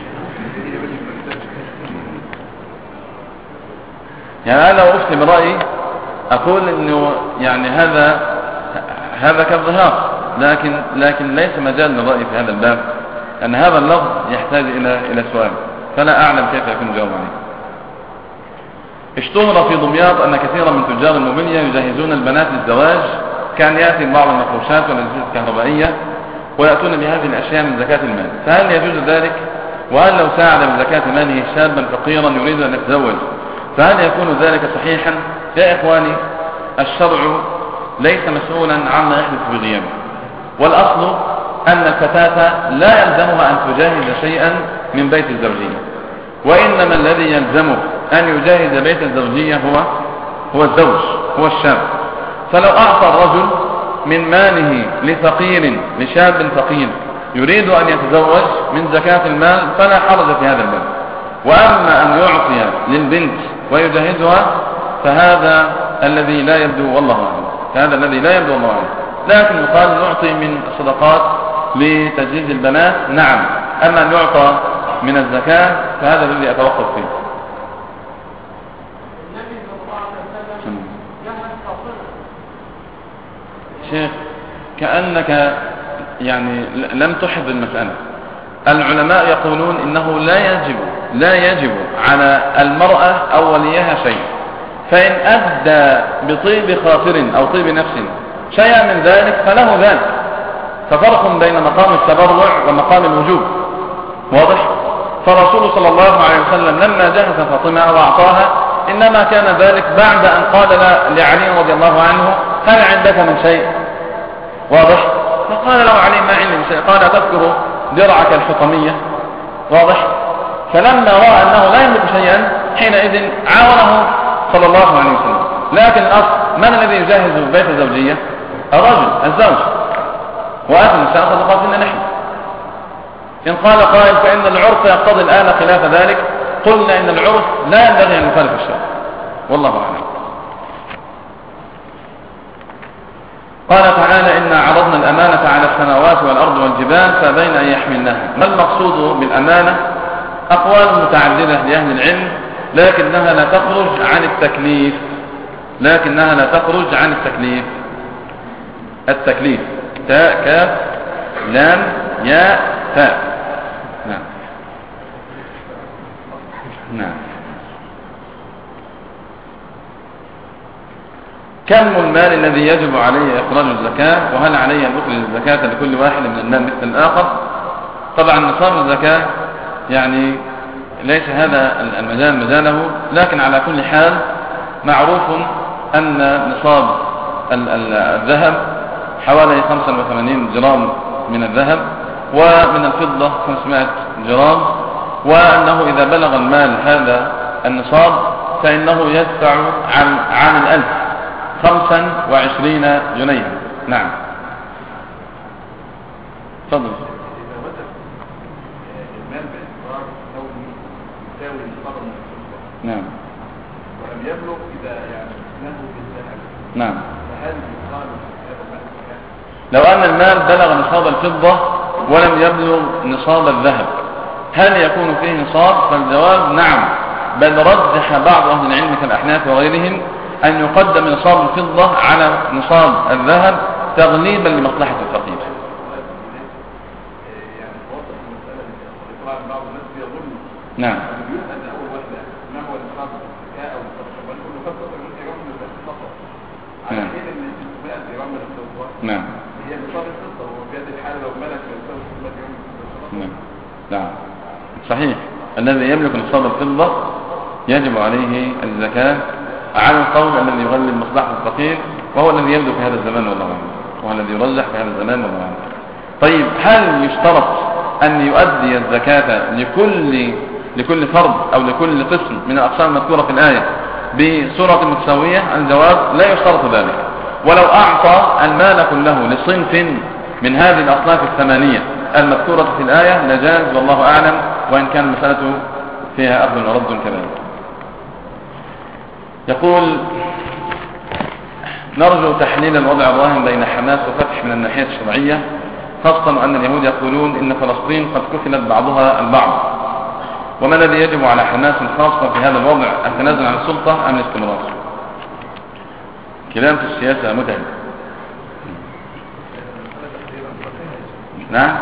يعني أنا لو أفتي برأيي أقول إنه يعني هذا كالظهار، لكن ليس مجال للرأي في هذا الباب، أن هذا اللفظ يحتاج إلى سؤال، فلا أعلم كيف يكون الجواب عليه. اشتهر في دمياط أن كثيرا من تجار الموبيليا يجهزون البنات للزواج، كان يأتي بعض المفروشات والأجهزة الكهربائية ويأتون بهذه الأشياء من زكاة المال، فهل يجوز ذلك؟ وهل لو ساعد من زكاة ماله شابا فقيرا يريد أن يتزوج فهل يكون ذلك صحيحا؟ يا إخواني، الشرع ليس مسؤولا عما يحدث في غيابه، والأصل أن الفتاة لا يلزمها أن تجاهز شيئا من بيت الزوجية، وإنما الذي يلزمه أن يجاهز بيت الزوجية هو الزوج، هو الشاب. فلو أعطى الرجل من ماله لشاب فقير يريد أن يتزوج من زكاة المال فلا حرج في هذا الباب. وأما أن يعطي للبنت ويجهزها فهذا الذي لا يبدو والله أعلم، هذا الذي لا يبدو والله أعلم. لكن يقال نعطي من الصدقات لتجهيز البنات، نعم. أما أن يعطى من الزكاة فهذا الذي أتوقف فيه. شيخ كأنك يعني لم تحض المسألة. العلماء يقولون إنه لا يجب على المرأة أو وليها شيء، فإن أدى بطيب خاطر أو طيب نفس شيئا من ذلك فله ذلك، ففرق بين مقام التبرع ومقام الوجوب، واضح؟ فرسول صلى الله عليه وسلم لما جهز فاطمة وأعطاها إنما كان ذلك بعد أن قال لعلي رضي الله عنه هل عندك من شيء؟ واضح؟ فقال له علي ما عندي من شيء. قال تذكر درعك الحطمية؟ واضح؟ فلما رأى أنه لا يملك شيئا حينئذ عاونه صلى الله عليه وسلم. لكن الأصل من الذي يجهز بيت الزوجية؟ الرجل الزوج، وآتوا النساء صدقاتهن نحن. إن قال قائل فإن العرف يقتضي الآن خلاف ذلك، قلنا إن العرف لا ينبغي أن يخالف الشرع، والله أعلم. قال تعالى إنا عرضنا الأمانة على السماوات والأرض والجبال فأبين أن يحملنها. ما المقصود بالأمانة؟ أقوال متعددة لأهل العلم، لكنها لا تخرج عن التكليف. التكليف تاء كاف لام ياء تاء. نعم. كم المال الذي يجب عليه إخراج الزكاة، وهل عليه أن يخرج الزكاة لكل واحد من المال مثل الآخر؟ طبعا نصاب الزكاة يعني ليس هذا المجال مجاله، لكن على كل حال معروف أن نصاب الذهب حوالي 85 جرام من الذهب، ومن الفضة 500 جرام، وأنه إذا بلغ المال هذا النصاب فإنه يدفع عن الألف 25 جنيها. نعم. تفضل. نعم. ولم يبلغ إذا يعني له بالذهب. نعم. فهل يقال هذا المال؟ لو أن المال بلغ نصاب الفضة ولم يبلغ نصاب الذهب هل يكون فيه نصاب؟ فالجواب نعم، بل رجح بعض أهل العلم كالأحناف وغيرهم أن يقدم نصاب الفضة على نصاب الذهب تغليبا لمصلحة الفقير. نعم. نعم. هي نصاب الفضة، وفي هذه الحالة لو ملك يساوي 600 يوم. نعم. صحيح، الذي يملك نصاب الفضة يجب عليه الزكاة على القول الذي يغلب مصلحة الفقير، وهو الذي يبدو في هذا الزمان والله أعلم، وهو الذي يرجح في هذا الزمان والله أعلم. طيب، هل يشترط أن يؤدي الزكاة لكل فرد أو لكل قسم من الأقسام المذكورة في الآية بصورة متساوية؟ الجواب لا يشترط ذلك، ولو أعطى المال كله لصنف من هذه الأصناف الثمانية المذكورة في الآية لجاز والله أعلم، وإن كان المسألة فيها أخذ ورد كذلك. يقول نرجو تحليل الوضع الراهن بين حماس وفتح من الناحية الشرعية، خاصة أن اليهود يقولون إن فلسطين قد كفلت بعضها البعض، وما الذي يجب على حماس خاصة في هذا الوضع؟ التنازل عن السلطة أم الاستمرار؟ كلام في السياسة متعب. نعم.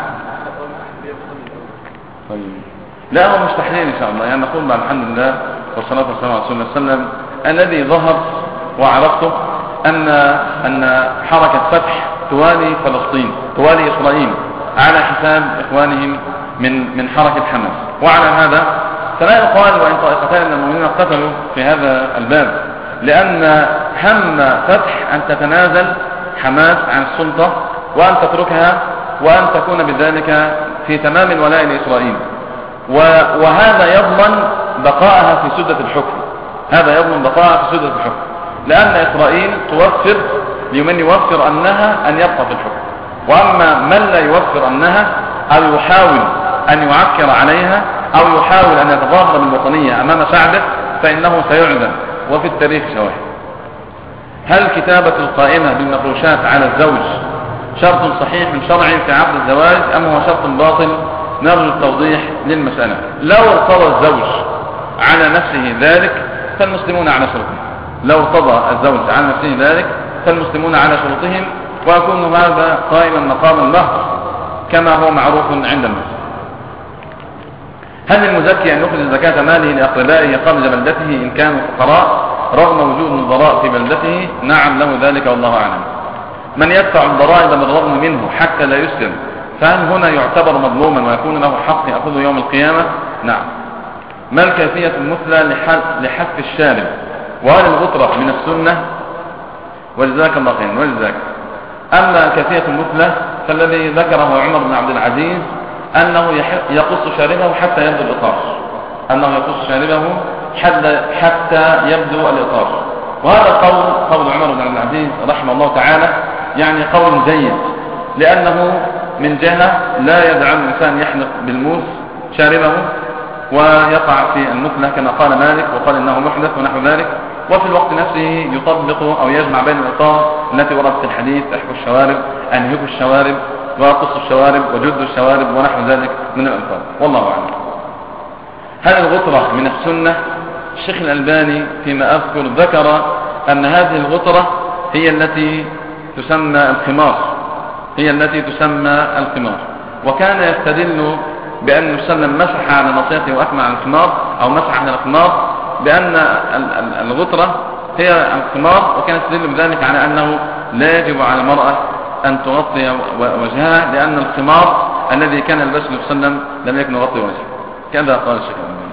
طيب، لا هو مش تحليل إن شاء الله، يعني نقول مع الحمد لله والصلاة والسلام على رسول الله صلى الله عليه وسلم. الذي ظهر وعرفته أن حركة فتح توالي فلسطين، توالي إسرائيل على حساب إخوانهم من حركة حماس، وعلى هذا فلا يقال وإن طائفتان من المؤمنين اقتتلوا في هذا الباب، لأن هم فتح أن تتنازل حماس عن السلطة وأن تتركها وأن تكون بذلك في تمام الولاء لإسرائيل، وهذا يضمن بقائها في سدة الحكم، هذا يضمن بقائها في سدة الحكم، لأن إسرائيل توفر لمن يوفر أنها أن يبقى في الحكم، وأما من لا يوفر أنها أو يحاول أن يعكر عليها أو يحاول أن يتظاهر بالوطنية أمام شعبه فإنه سيعدم، وفي التاريخ شواهد. هل كتابة القائمة بالمفروشات على الزوج شرط صحيح من شرع في عقد الزواج أم هو شرط باطل؟ نرجو التوضيح للمسألة. لو ارتضى الزوج على نفسه ذلك فالمسلمون على شروطهم، لو ارتضى الزوج على نفسه ذلك فالمسلمون على شروطهم، ويكون هذا قائما مقام المهر كما هو معروف عند الناس. هل المزكي أن يخرج زكاة ماله لأقربائه خارج بلدته إن كانوا فقراء رغم وجود نظراء في بلدته؟ نعم له ذلك والله أعلم. من يدفع الضرائب بالرغم منه حتى لا يسلم فهل هنا يعتبر مظلوما ويكون له حق يأخذه يوم القيامة؟ نعم. ما الكيفية المثلى لحف الشارب؟ وهل الغطرة من السنة؟ وجزاك الله خيرا. وجزاك. أما الكيفية المثلى فالذي ذكره عمر بن عبد العزيز أنه يقص شاربه حتى يبدو الإطار، أنه يقص شاربه حتى يبدو الإطار. وهذا قول عمر بن عبد العزيز رحمه الله تعالى يعني قول جيد، لأنه من جهة لا يدع الإنسان يحلق بالموس شاربه ويقع في المثلى كما قال مالك وقال إنه محدث ونحو ذلك، وفي الوقت نفسه يطبق أو يجمع بين الإطار التي وردت في الحديث: احفوا الشوارب، انهكوا الشوارب، وقصوا الشوارب، وجدوا الشوارب، ونحو ذلك من الألفاظ. والله أعلم. هل الغطرة من السنة؟ الشيخ الألباني فيما أذكر ذكر أن هذه الغطرة هي التي تسمى الخمار، هي التي تسمى الخمار، وكان يستدل بأن وسلم مسح على نصيته وأكمل على الخمار أو مسح على الخمار بأن الغطرة هي الخمار، وكان يستدل بذلك على أنه لا يجب على المرأة أن تغطي وجهها، لأن الخمار الذي كان يلبسه النبي صلى الله عليه وسلم لم يكن يغطي وجهه. كذا قال الشيخ الألباني.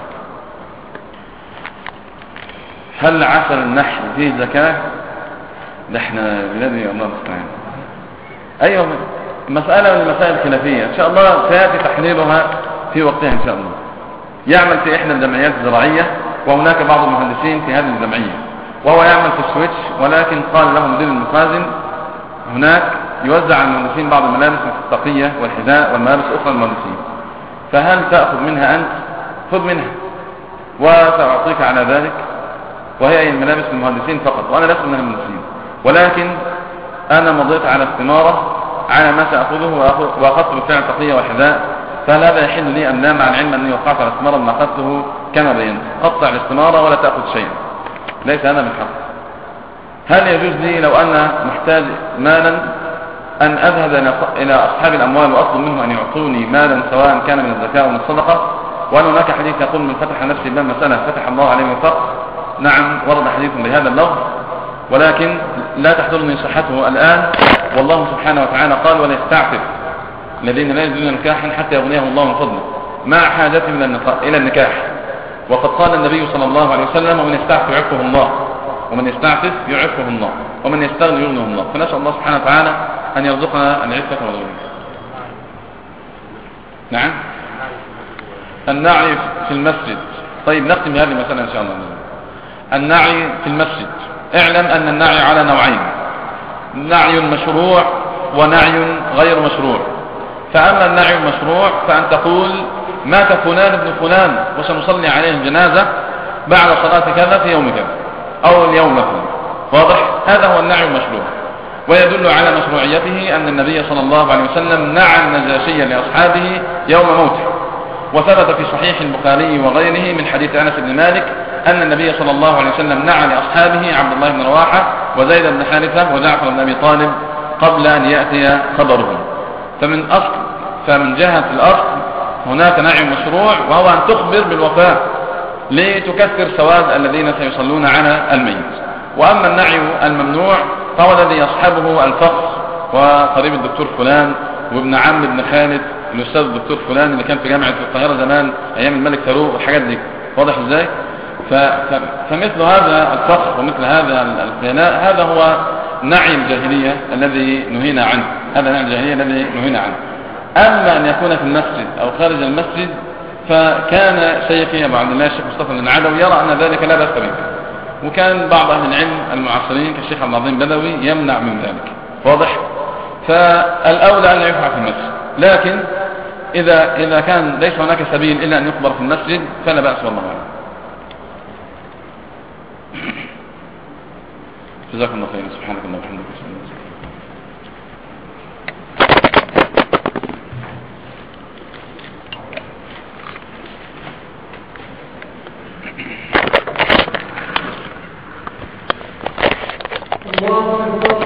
هل عسل النحل فيه زكاة؟ نحن بلادي الله المستعان. أيوة، مسألة من المسائل الخلافية إن شاء الله سيأتي تحليلها في وقتها إن شاء الله. يعمل في إحدى الجمعيات الزراعية، وهناك بعض المهندسين في هذه الجمعية، وهو يعمل في السويتش، ولكن قال له مدير المخازن هناك يوزع على المهندسين بعض الملابس مثل التقية والحذاء والملابس أخرى للمهندسين، فهل تأخذ منها أنت؟ خذ منها وسأعطيك على ذلك، وهي الملابس للمهندسين فقط، وأنا لست من المهندسين، ولكن أنا مضيت على استمارة على ما سأخذه وأخذت بالفعل تقية وحذاء، فهل هذا يحل لي أم لا؟ مع العلم أني وقعت على استمارة ما أخذته كما بينت. قطع الاستمارة ولا تأخذ شيئا، ليس هذا من حق. هل يجوز لي لو أنا محتاج مالا أن أذهب إلى أصحاب الأموال وأطلب منهم أن يعطوني مالا سواء كان من الزكاة أو من الصدقة؟ وأن هناك حديث يقول: من فتح نفسه باب مسألة فتح الله عليه من فقر. نعم، ورد حديث بهذا اللفظ، ولكن لا تحضرني صحته الآن. والله سبحانه وتعالى قال: وليستعفف الذين لا يجدون نكاحا حتى يغنيهم الله من فضله، مع حاجتهم إلى النكاح. وقد قال النبي صلى الله عليه وسلم: ومن يستعفف يعفه الله، ومن يستعفف يعفه الله، ومن يستغني يغنيه الله. فنسأل الله سبحانه وتعالى أن يرزقنا العفة والغنى. نعم، النعي في المسجد. طيب نختم بهذه المسألة إن شاء الله. النعي في المسجد، اعلم أن النعي على نوعين: نعي مشروع ونعي غير مشروع. فأما النعي المشروع فأن تقول: مات فلان ابن فلان وسنصلي عليه الجنازة بعد صلاة كذا في يوم كذا أو اليوم مثلا. واضح؟ هذا هو النعي المشروع، ويدل على مشروعيته أن النبي صلى الله عليه وسلم نعى النجاشي لأصحابه يوم موته. وثبت في صحيح البخاري وغيره من حديث أنس بن مالك أن النبي صلى الله عليه وسلم نعى لأصحابه عبد الله بن رواحة وزيد بن حارثة وجعفر بن أبي طالب قبل أن يأتي خبرهم. فمن جهة الأصل هناك نعي مشروع، وهو أن تخبر بالوفاة لتكثر سواد الذين سيصلون على الميت. وأما النعي الممنوع فهو الذي يصحبه الفخر وقريب الدكتور فلان وابن عم ابن خالد الأستاذ الدكتور فلان اللي كان في جامعة القاهرة زمان أيام الملك فاروق والحاجات دي. واضح إزاي؟ فمثل هذا الفخر ومثل هذا الغناء هذا هو نعي الجاهلية الذي نهينا عنه، هذا نعي الجاهلية الذي نهينا عنه. أما أن يكون في المسجد أو خارج المسجد فكان شيخي أبو عبد الله الشيخ مصطفى العدوي يرى أن ذلك لا بأس به، وكان بعض أهل العلم المعاصرين كالشيخ عبد العظيم بدوي يمنع من ذلك. واضح؟ فالأولى أن لا يفعل في المسجد، لكن إذا كان ليس هناك سبيل إلا أن يقبر في المسجد فلا بأس والله أعلم. جزاكم الله خيرا. سبحانك اللهم وبحمدك. الله أكبر.